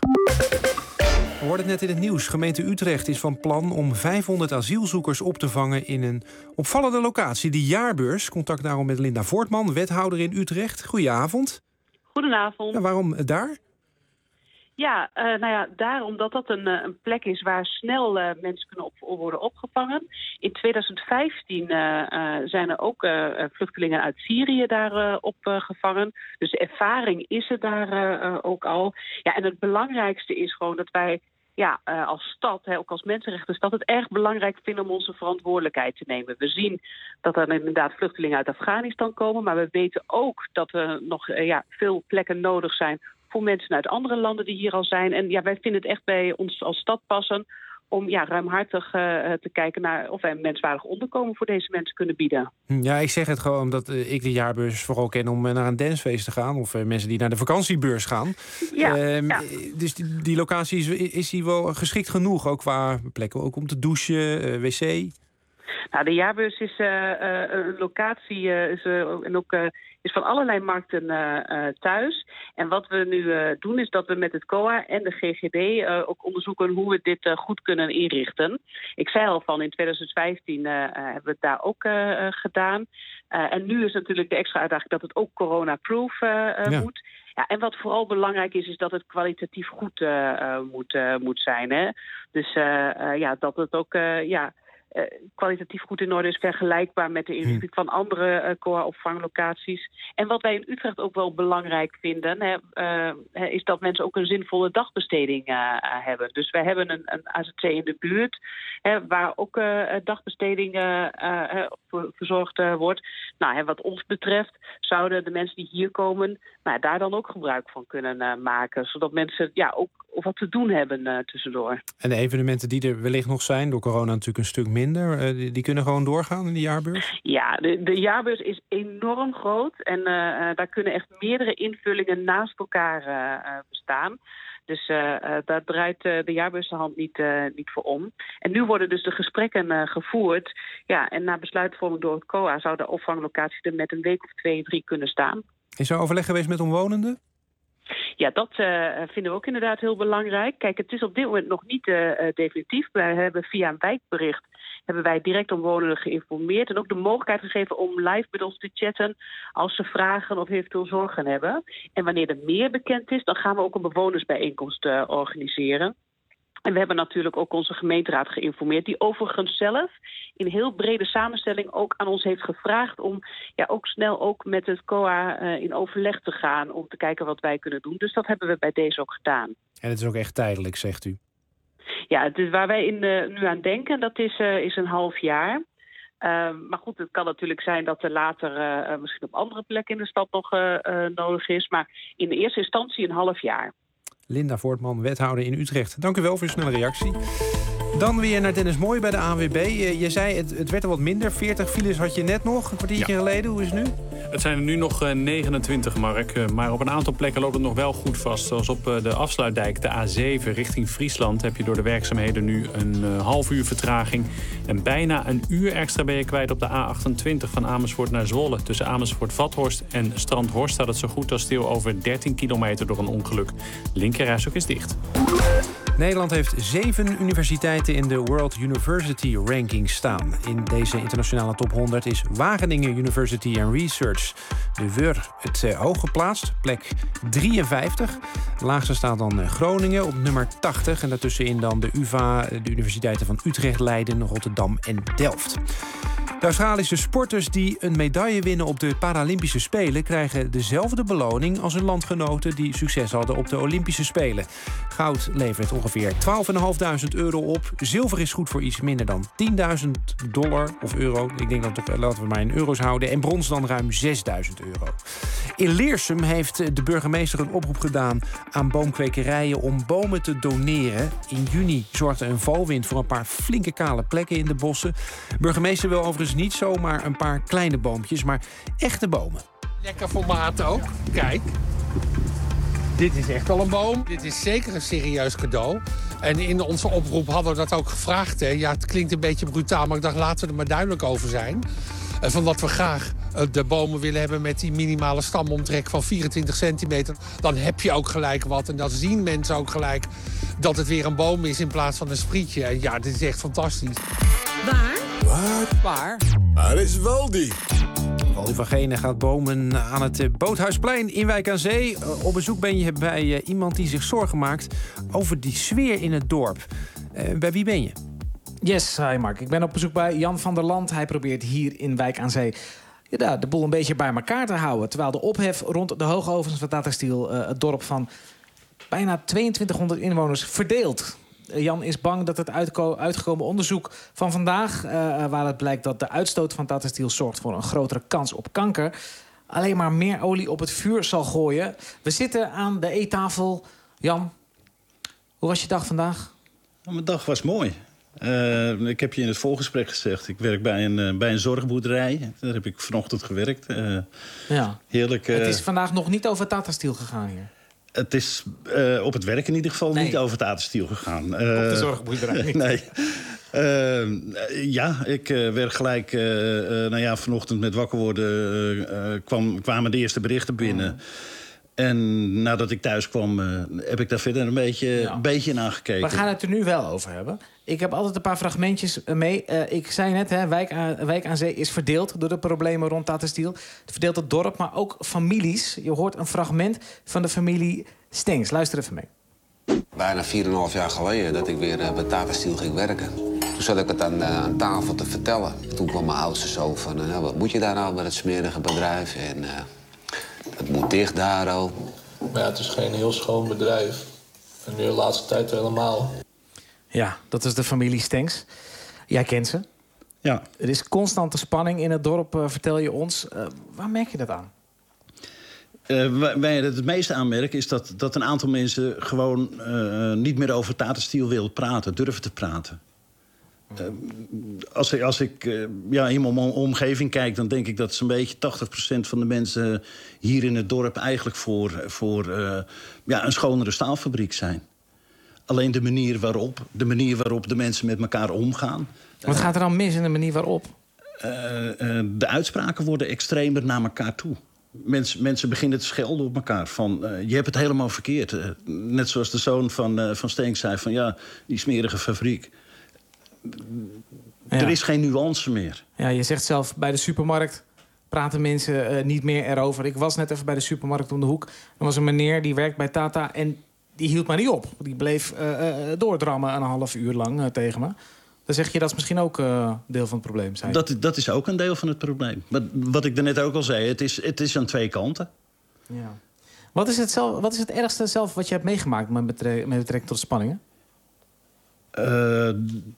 We hoorden het net in het nieuws. Gemeente Utrecht is van plan om vijfhonderd asielzoekers op te vangen in een opvallende locatie, de Jaarbeurs. Contact daarom met Linda Voortman, wethouder in Utrecht. Goedenavond. Goedenavond. Ja, waarom daar? Ja, uh, nou ja, daar omdat dat een, een plek is waar snel uh, mensen kunnen op, worden opgevangen. In tweeduizend vijftien uh, uh, zijn er ook uh, vluchtelingen uit Syrië daar uh, opgevangen. Uh, dus de ervaring is er daar uh, uh, ook al. Ja, en het belangrijkste is gewoon dat wij ja, uh, als stad, hè, ook als mensenrechtenstad, het erg belangrijk vinden om onze verantwoordelijkheid te nemen. We zien dat er inderdaad vluchtelingen uit Afghanistan komen, maar we weten ook dat er nog uh, ja, veel plekken nodig zijn voor mensen uit andere landen die hier al zijn. En ja, wij vinden het echt bij ons als stad passen om ja, ruimhartig uh, te kijken naar of wij een menswaardig onderkomen voor deze mensen kunnen bieden. Ja, ik zeg het gewoon omdat uh, ik de jaarbeurs vooral ken om uh, naar een dancefeest te gaan. Of uh, mensen die naar de vakantiebeurs gaan. Ja, uh, ja. Dus die, die locatie is, is die wel geschikt genoeg, ook qua plekken, ook om te douchen, uh, wc. Nou, de jaarbeurs is uh, uh, een locatie uh, is, uh, en ook uh, is van allerlei markten uh, uh, thuis. En wat we nu uh, doen is dat we met het C O A en de G G D uh, ook onderzoeken hoe we dit uh, goed kunnen inrichten. Ik zei al van in twintig vijftien uh, uh, hebben we het daar ook uh, gedaan. Uh, en nu is natuurlijk de extra uitdaging dat het ook corona-proof uh, uh, ja. moet. Ja, en wat vooral belangrijk is, is dat het kwalitatief goed uh, uh, moet, uh, moet zijn. Hè? Dus uh, uh, ja, dat het ook... Uh, ja, Uh, kwalitatief goed in orde is, vergelijkbaar met de inrichting van andere uh, C O A-opvanglocaties. En wat wij in Utrecht ook wel belangrijk vinden, hè, uh, is dat mensen ook een zinvolle dagbesteding uh, hebben. Dus wij hebben een, een A Z C in de buurt, hè, waar ook uh, dagbesteding uh, uh, voor, verzorgd uh, wordt. Nou, hè, wat ons betreft zouden de mensen die hier komen, nou, daar dan ook gebruik van kunnen uh, maken. Zodat mensen ja, ook wat te doen hebben uh, tussendoor. En de evenementen die er wellicht nog zijn, door corona natuurlijk een stuk minder, uh, die, die kunnen gewoon doorgaan in de jaarbeurs? Ja, de, de jaarbeurs is enorm groot. En uh, daar kunnen echt meerdere invullingen naast elkaar uh, bestaan. Dus uh, uh, daar draait uh, de jaarbeurs de hand niet, uh, niet voor om. En nu worden dus de gesprekken uh, gevoerd. Ja, en na besluitvorming door het C O A zou de opvanglocatie er met een week of twee, drie kunnen staan. Is er overleg geweest met omwonenden? Ja, dat uh, vinden we ook inderdaad heel belangrijk. Kijk, het is op dit moment nog niet uh, definitief. Wij hebben via een wijkbericht hebben wij direct omwonenden geïnformeerd en ook de mogelijkheid gegeven om live met ons te chatten als ze vragen of eventueel zorgen hebben. En wanneer er meer bekend is, dan gaan we ook een bewonersbijeenkomst uh, organiseren. En we hebben natuurlijk ook onze gemeenteraad geïnformeerd, die overigens zelf in heel brede samenstelling ook aan ons heeft gevraagd om ja, ook snel ook met het C O A uh, in overleg te gaan om te kijken wat wij kunnen doen. Dus dat hebben we bij deze ook gedaan. En het is ook echt tijdelijk, zegt u? Ja, het is waar wij in, uh, nu aan denken, dat is, uh, is een half jaar. Uh, maar goed, het kan natuurlijk zijn dat er later uh, misschien op andere plekken in de stad nog uh, uh, nodig is. Maar in de eerste instantie een half jaar. Linda Voortman, wethouder in Utrecht. Dank u wel voor uw snelle reactie. Dan weer naar Dennis Mooij bij de A N W B. Uh, je zei, het, het werd er wat minder. veertig files had je net nog, een kwartiertje ja. geleden. Hoe is het nu? Het zijn er nu nog uh, negenentwintig, Mark. Uh, maar op een aantal plekken loopt het nog wel goed vast. Zoals op uh, de afsluitdijk, de A zeven, richting Friesland... heb je door de werkzaamheden nu een uh, half uur vertraging. En bijna een uur extra ben je kwijt op de A achtentwintig... van Amersfoort naar Zwolle. Tussen Amersfoort-Vathorst en Strandhorst staat het zo goed als stil... over dertien kilometer door een ongeluk. Linkerreis ook is dicht. Nederland heeft zeven universiteiten in de World University Ranking staan. In deze internationale top honderd is Wageningen University and Research, de W U R, het uh, hoog geplaatst, plek drieënvijftig. De laagste staat dan Groningen op nummer tachtig. En daartussenin dan de U vA, de universiteiten van Utrecht, Leiden, Rotterdam en Delft. De Australische sporters die een medaille winnen op de Paralympische Spelen krijgen dezelfde beloning als hun landgenoten die succes hadden op de Olympische Spelen. Goud levert ongeveer twaalfduizend vijfhonderd euro op. Zilver is goed voor iets minder dan tienduizend dollar of euro. Ik denk dat toch, laten we maar in euro's houden. En brons dan ruim zesduizend euro. In Leersum heeft de burgemeester een oproep gedaan aan boomkwekerijen om bomen te doneren. In juni zorgde een valwind voor een paar flinke kale plekken in de bossen. Burgemeester wil overigens niet zomaar een paar kleine boompjes, maar echte bomen. Lekker formaat ook. Kijk. Dit is echt wel een boom. Dit is zeker een serieus cadeau. En in onze oproep hadden we dat ook gevraagd. Hè. Ja, het klinkt een beetje brutaal, maar ik dacht, laten we er maar duidelijk over zijn. En van dat we graag de bomen willen hebben met die minimale stamomtrek van vierentwintig centimeter. Dan heb je ook gelijk wat. En dan zien mensen ook gelijk dat het weer een boom is in plaats van een sprietje. En ja, dit is echt fantastisch. Waar? Wat? Waar? Waar is Waldi? Waldi van Genen gaat bomen aan het Boothuisplein in Wijk aan Zee. Op bezoek ben je bij iemand die zich zorgen maakt over die sfeer in het dorp. Uh, bij wie ben je? Yes, hi Mark. Ik ben op bezoek bij Jan van der Land. Hij probeert hier in Wijk aan Zee ja, de boel een beetje bij elkaar te houden. Terwijl de ophef rond de hoogovens van Tata Steel uh, het dorp van bijna tweeëntwintighonderd inwoners verdeelt. Jan is bang dat het uitko- uitgekomen onderzoek van vandaag, Uh, waar het blijkt dat de uitstoot van Tata Steel zorgt voor een grotere kans op kanker, alleen maar meer olie op het vuur zal gooien. We zitten aan de eettafel. Jan, hoe was je dag vandaag? Mijn dag was mooi. Uh, ik heb je in het voorgesprek gezegd, ik werk bij een, uh, bij een zorgboerderij. Daar heb ik vanochtend gewerkt. Uh, ja. Heerlijk. Uh, het is vandaag nog niet over Tata Steel gegaan hier. Het is uh, op het werk in ieder geval nee. niet over Tata Steel gegaan. Uh, op de zorgboerderij niet. Nee. Uh, ja, ik uh, werd gelijk... Uh, uh, nou ja, vanochtend met wakker worden uh, uh, kwam, kwamen de eerste berichten binnen. Oh. En nadat ik thuis kwam, uh, heb ik daar verder een beetje, ja. een beetje naar gekeken. We gaan het er nu wel over hebben. Ik heb altijd een paar fragmentjes mee. Uh, ik zei net, hè, Wijk, aan, Wijk aan Zee is verdeeld door de problemen rond Tata Steel. Het verdeelt het dorp, maar ook families. Je hoort een fragment van de familie Stengs. Luister even mee. Bijna vier en een half jaar geleden dat ik weer uh, bij Tata Steel ging werken. Toen zat ik het aan, uh, aan tafel te vertellen. Toen kwam mijn oudste zo van, uh, wat moet je daar nou met het smerige bedrijf? En uh, het moet dicht daar ook. Maar ja, het is geen heel schoon bedrijf. En nu de laatste tijd helemaal. Ja, dat is de familie Stengs. Jij kent ze. Ja. Er is constante spanning in het dorp, uh, vertel je ons. Uh, waar merk je dat aan? Uh, waar wij het meeste aanmerken is dat, dat een aantal mensen gewoon uh, niet meer over Tata Steel willen praten, durven te praten. Uh, als ik, als ik uh, ja, in mijn omgeving kijk, dan denk ik dat zo'n beetje tachtig procent van de mensen hier in het dorp eigenlijk voor, voor uh, ja, een schonere staalfabriek zijn. Alleen de manier waarop, de manier waarop de mensen met elkaar omgaan. Wat gaat er dan mis in de manier waarop? Uh, uh, de uitspraken worden extremer naar elkaar toe. Mensen, mensen beginnen te schelden op elkaar. Van, uh, je hebt het helemaal verkeerd. Uh, net zoals de zoon van, uh, van Stenks zei van ja, die smerige fabriek. Ja. Er is geen nuance meer. Ja, je zegt zelf, bij de supermarkt praten mensen uh, niet meer erover. Ik was net even bij de supermarkt om de hoek. Er was een meneer die werkt bij Tata en die hield maar niet op. Die bleef uh, uh, doordrammen een half uur lang uh, tegen me. Dan zeg je dat is misschien ook uh, deel van het probleem zijn. Dat, dat is ook een deel van het probleem. Maar wat ik daarnet ook al zei, het is, het is aan twee kanten. Ja. Wat is het, zelf, wat is het ergste zelf wat je hebt meegemaakt met betrekking, met betrekking tot de spanningen? Uh,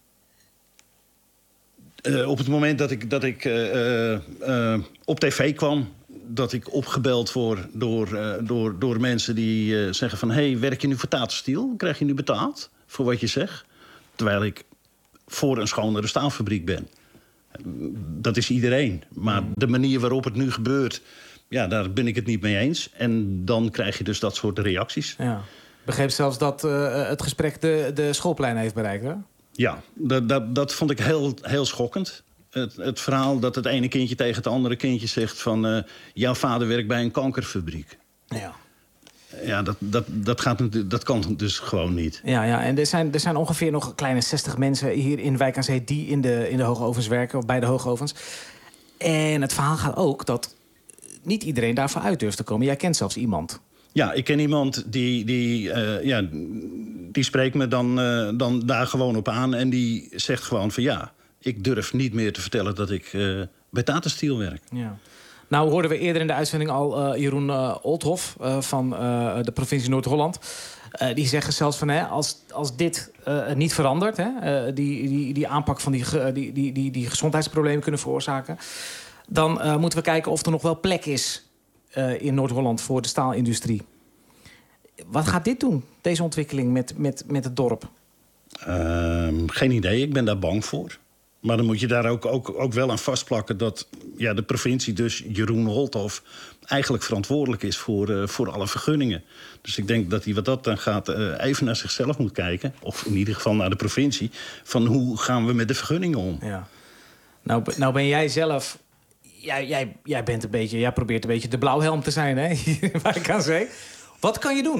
uh, op het moment dat ik, dat ik uh, uh, op tv kwam, dat ik opgebeld word door, uh, door, door mensen die uh, zeggen van hey, werk je nu voor Tata Steel? Krijg je nu betaald voor wat je zegt? Terwijl ik voor een schonere staalfabriek ben. Dat is iedereen. Maar de manier waarop het nu gebeurt, ja, daar ben ik het niet mee eens. En dan krijg je dus dat soort reacties. Ja. Ik begreep zelfs dat uh, het gesprek de, de schoolplein heeft bereikt, hè? Ja, dat, dat, dat vond ik heel, heel schokkend. Het, het verhaal dat het ene kindje tegen het andere kindje zegt van Uh, jouw vader werkt bij een kankerfabriek. Ja. Ja, dat, dat, dat, gaat, dat kan dus gewoon niet. Ja, ja. En er zijn, er zijn ongeveer nog een kleine zestig mensen hier in Wijk aan Zee die in de, in de hoogovens werken, of bij de hoogovens. En het verhaal gaat ook dat niet iedereen daarvoor uit durft te komen. Jij kent zelfs iemand. Ja, ik ken iemand die, die, uh, ja, die spreekt me dan, uh, dan daar gewoon op aan. En die zegt gewoon van ja, ik durf niet meer te vertellen dat ik uh, bij Tata Steel werk. Ja. Nou hoorden we eerder in de uitzending al uh, Jeroen uh, Oldhoff uh, van uh, de provincie Noord-Holland. Uh, die zeggen zelfs van hè, als, als dit uh, niet verandert, hè, uh, die, die, die aanpak van die, die, die, die, die gezondheidsproblemen kunnen veroorzaken, dan uh, moeten we kijken of er nog wel plek is uh, in Noord-Holland voor de staalindustrie. Wat gaat dit doen, deze ontwikkeling met, met, met het dorp? Uh, geen idee, ik ben daar bang voor. Maar dan moet je daar ook, ook, ook wel aan vastplakken dat ja, de provincie, dus Jeroen Holthoff, eigenlijk verantwoordelijk is voor, uh, voor alle vergunningen. Dus ik denk dat hij wat dat dan gaat uh, even naar zichzelf moet kijken, of in ieder geval naar de provincie, van hoe gaan we met de vergunningen om. Ja. Nou, nou ben jij zelf, jij, jij, jij, bent een beetje, jij probeert een beetje de blauwhelm te zijn, hè, waar ik aan zeg. Wat kan je doen?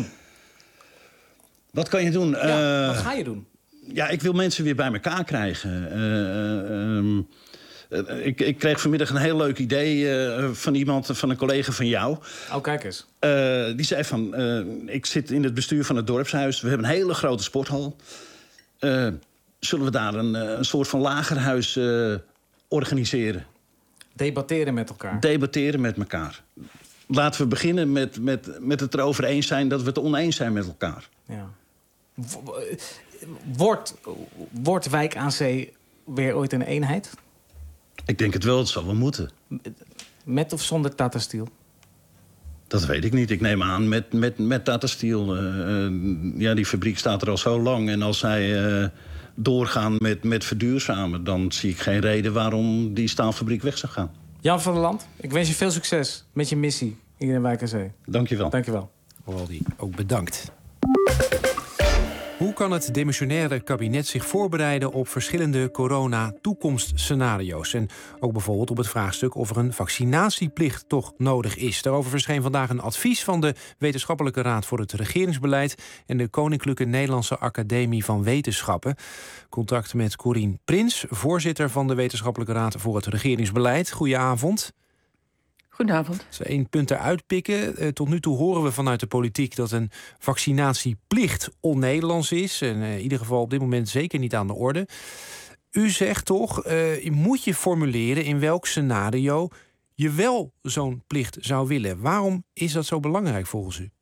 Wat kan je doen? Ja, uh, wat ga je doen? Ja, ik wil mensen weer bij elkaar krijgen. Uh, um, uh, ik, ik kreeg vanmiddag een heel leuk idee uh, van iemand, van een collega van jou. Oh, kijk eens. Uh, die zei van, uh, ik zit in het bestuur van het dorpshuis. We hebben een hele grote sporthal. Uh, zullen we daar een, een soort van lagerhuis uh, organiseren? Debatteren met elkaar? Debatteren met elkaar. Laten we beginnen met, met, met het erover eens zijn dat we het oneens zijn met elkaar. Ja. Wordt, wordt Wijk aan Zee weer ooit een eenheid? Ik denk het wel, het zal wel moeten. Met of zonder Tata Steel? Dat weet ik niet. Ik neem aan met, met, met Tata Steel. Uh, ja, die fabriek staat er al zo lang. En als zij uh, doorgaan met, met verduurzamen... dan zie ik geen reden waarom die staalfabriek weg zou gaan. Jan van der Land, ik wens je veel succes met je missie hier in Wijk aan Zee. Dank je wel. Dank je wel. Waldi, ook bedankt. Hoe kan het demissionaire kabinet zich voorbereiden op verschillende corona-toekomstscenario's? En ook bijvoorbeeld op het vraagstuk of er een vaccinatieplicht toch nodig is. Daarover verscheen vandaag een advies van de Wetenschappelijke Raad voor het Regeringsbeleid en de Koninklijke Nederlandse Academie van Wetenschappen. Contact met Corien Prins, voorzitter van de Wetenschappelijke Raad voor het Regeringsbeleid. Goedenavond. Goedenavond. Als we één punt eruit pikken. Eh, tot nu toe horen we vanuit de politiek dat een vaccinatieplicht on-Nederlands is. En eh, in ieder geval op dit moment zeker niet aan de orde. U zegt toch, uh, je moet je formuleren in welk scenario je wel zo'n plicht zou willen. Waarom is dat zo belangrijk volgens u?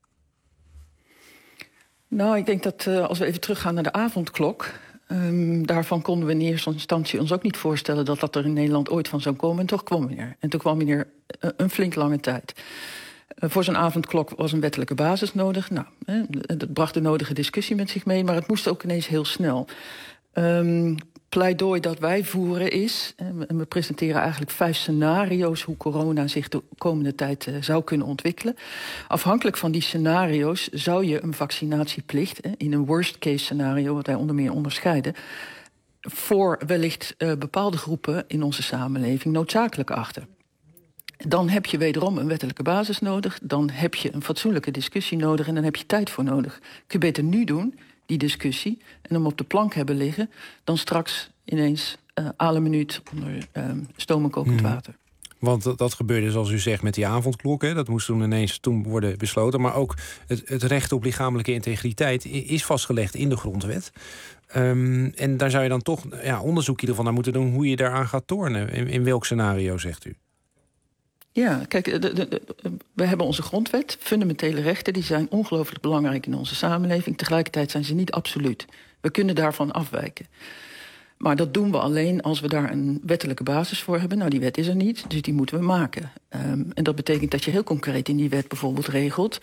Nou, ik denk dat uh, als we even teruggaan naar de avondklok... Um, daarvan konden we in eerste instantie ons ook niet voorstellen... dat dat er in Nederland ooit van zou komen. En toch kwam hij er. En toen kwam hij er uh, een flink lange tijd. Uh, voor zo'n avondklok was een wettelijke basis nodig. Nou, eh, dat bracht de nodige discussie met zich mee... maar het moest ook ineens heel snel. Um, pleidooi dat wij voeren is... en we presenteren eigenlijk vijf scenario's... hoe corona zich de komende tijd uh, zou kunnen ontwikkelen. Afhankelijk van die scenario's zou je een vaccinatieplicht... Eh, in een worst-case scenario, wat wij onder meer onderscheiden... voor wellicht uh, bepaalde groepen in onze samenleving noodzakelijk achten. Dan heb je wederom een wettelijke basis nodig... dan heb je een fatsoenlijke discussie nodig... en dan heb je tijd voor nodig. Kun je beter nu doen... die discussie, en hem op de plank hebben liggen... dan straks ineens uh, alle minuut onder uh, stoom en kokend hmm. water. Want dat, dat gebeurde, zoals u zegt, met die avondklok. Hè? Dat moest toen ineens toen worden besloten. Maar ook het, het recht op lichamelijke integriteit is vastgelegd in de grondwet. Um, en daar zou je dan toch ja, onderzoek in ieder geval naar moeten doen... hoe je daaraan gaat tornen. In, in welk scenario, zegt u? Ja, kijk, de, de, de, we hebben onze grondwet, fundamentele rechten... die zijn ongelooflijk belangrijk in onze samenleving. Tegelijkertijd zijn ze niet absoluut. We kunnen daarvan afwijken. Maar dat doen we alleen als we daar een wettelijke basis voor hebben. Nou, die wet is er niet, dus die moeten we maken. Um, en dat betekent dat je heel concreet in die wet bijvoorbeeld regelt...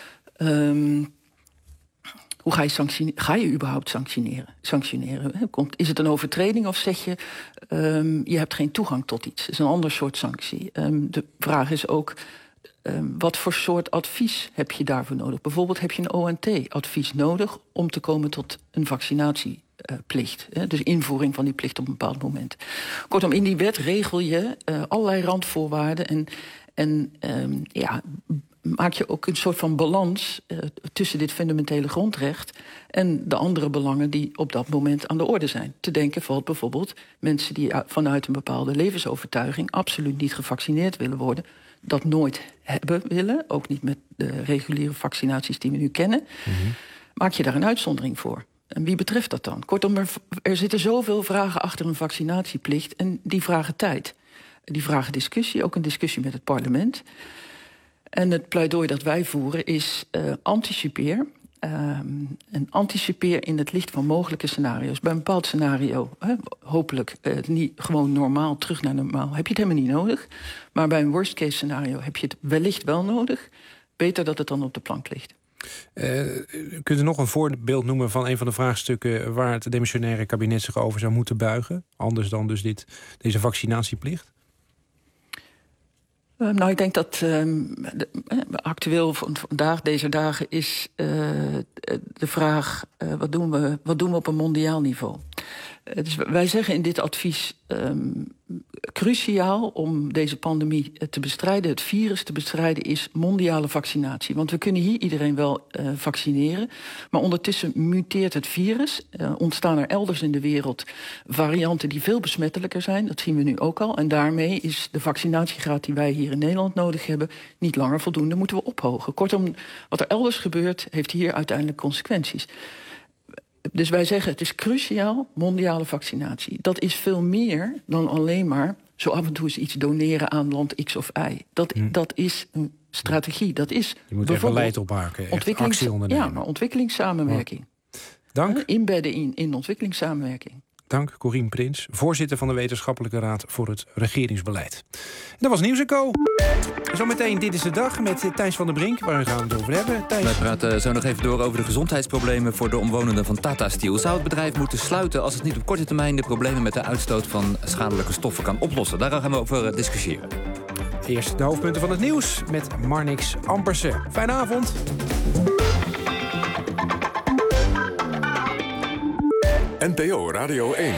Um, hoe ga je, sanctioneren? Ga je überhaupt sanctioneren? sanctioneren? Komt, is het een overtreding of zeg je... Um, je hebt geen toegang tot iets? Dat is een ander soort sanctie. Um, de vraag is ook... Um, wat voor soort advies heb je daarvoor nodig? Bijvoorbeeld heb je een O N T-advies nodig... om te komen tot een vaccinatieplicht. Uh, dus invoering van die plicht op een bepaald moment. Kortom, in die wet regel je uh, allerlei randvoorwaarden... en, en um, ja... maak je ook een soort van balans uh, tussen dit fundamentele grondrecht... en de andere belangen die op dat moment aan de orde zijn. Te denken valt bijvoorbeeld mensen die vanuit een bepaalde levensovertuiging... absoluut niet gevaccineerd willen worden, dat nooit hebben willen... ook niet met de reguliere vaccinaties die we nu kennen... Mm-hmm. Maak je daar een uitzondering voor. En wie betreft dat dan? Kortom, er, er zitten zoveel vragen achter een vaccinatieplicht... en die vragen tijd. Die vragen discussie, ook een discussie met het parlement... En het pleidooi dat wij voeren is uh, anticipeer. Uh, en anticipeer in het licht van mogelijke scenario's. Bij een bepaald scenario, hè, hopelijk uh, niet gewoon normaal, terug naar normaal... heb je het helemaal niet nodig. Maar bij een worst case scenario heb je het wellicht wel nodig. Beter dat het dan op de plank ligt. Uh, kunt u nog een voorbeeld noemen van een van de vraagstukken... waar het demissionaire kabinet zich over zou moeten buigen? Anders dan dus dit, deze vaccinatieplicht? Uh, nou, ik denk dat uh, de, uh, actueel vandaag, deze dagen, is uh, de vraag... Uh, wat, doen we, wat doen we op een mondiaal niveau? Uh, dus wij zeggen in dit advies... Um, cruciaal om deze pandemie te bestrijden, het virus te bestrijden... is mondiale vaccinatie. Want we kunnen hier iedereen wel uh, vaccineren... maar ondertussen muteert het virus. Uh, ontstaan er elders in de wereld varianten die veel besmettelijker zijn. Dat zien we nu ook al. En daarmee is de vaccinatiegraad die wij hier in Nederland nodig hebben... niet langer voldoende, moeten we ophogen. Kortom, wat er elders gebeurt, heeft hier uiteindelijk consequenties. Dus wij zeggen, het is cruciaal, mondiale vaccinatie. Dat is veel meer dan alleen maar zo af en toe eens iets doneren aan land X of Y. Dat, hm. dat is een strategie. Dat is je moet er beleid op maken, echt actie ondernemen. Ja, maar ontwikkelingssamenwerking. Ja. Dank. Inbedden in, in ontwikkelingssamenwerking. Dank, Corien Prins, voorzitter van de Wetenschappelijke Raad voor het Regeringsbeleid. Dat was Nieuws en Co. Zometeen Dit is de Dag met Thijs van der Brink, waar we gaan het over hebben. Thijs. Wij praten zo nog even door over de gezondheidsproblemen voor de omwonenden van Tata Steel. Zou het bedrijf moeten sluiten als het niet op korte termijn de problemen met de uitstoot van schadelijke stoffen kan oplossen? Daar gaan we over discussiëren. Eerst de hoofdpunten van het nieuws met Marnix Ampersen. Fijne avond. N P O Radio één.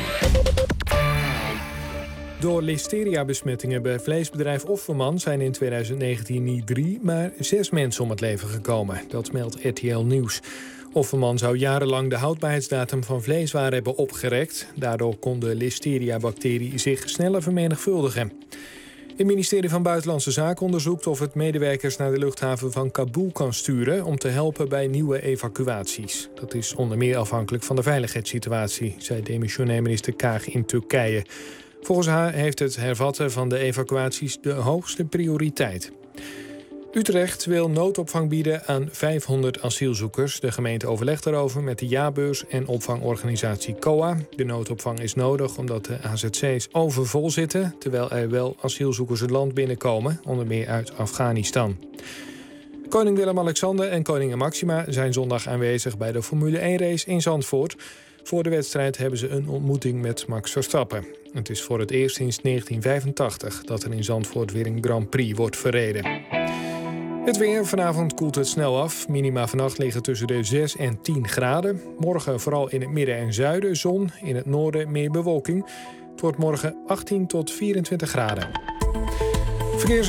Door listeria-besmettingen bij vleesbedrijf Offerman zijn in twintig negentien niet drie, maar zes mensen om het leven gekomen. Dat meldt R T L Nieuws. Offerman zou jarenlang de houdbaarheidsdatum van vleeswaren hebben opgerekt. Daardoor kon de listeria-bacterie zich sneller vermenigvuldigen. Het ministerie van Buitenlandse Zaken onderzoekt of het medewerkers naar de luchthaven van Kabul kan sturen om te helpen bij nieuwe evacuaties. Dat is onder meer afhankelijk van de veiligheidssituatie, zei demissionair minister Kaag in Turkije. Volgens haar heeft het hervatten van de evacuaties de hoogste prioriteit. Utrecht wil noodopvang bieden aan vijfhonderd asielzoekers. De gemeente overlegt daarover met de jaarbeurs en opvangorganisatie C O A. De noodopvang is nodig omdat de A Z C's overvol zitten, terwijl er wel asielzoekers het land binnenkomen, onder meer uit Afghanistan. Koning Willem-Alexander en koningin Maxima zijn zondag aanwezig bij de Formule één-race in Zandvoort. Voor de wedstrijd hebben ze een ontmoeting met Max Verstappen. Het is voor het eerst sinds negentien vijfentachtig dat er in Zandvoort weer een Grand Prix wordt verreden. Het weer. Vanavond koelt het snel af. Minima vannacht liggen tussen de zes en tien graden. Morgen vooral in het midden en zuiden zon. In het noorden meer bewolking. Het wordt morgen achttien tot vierentwintig graden. Verkeers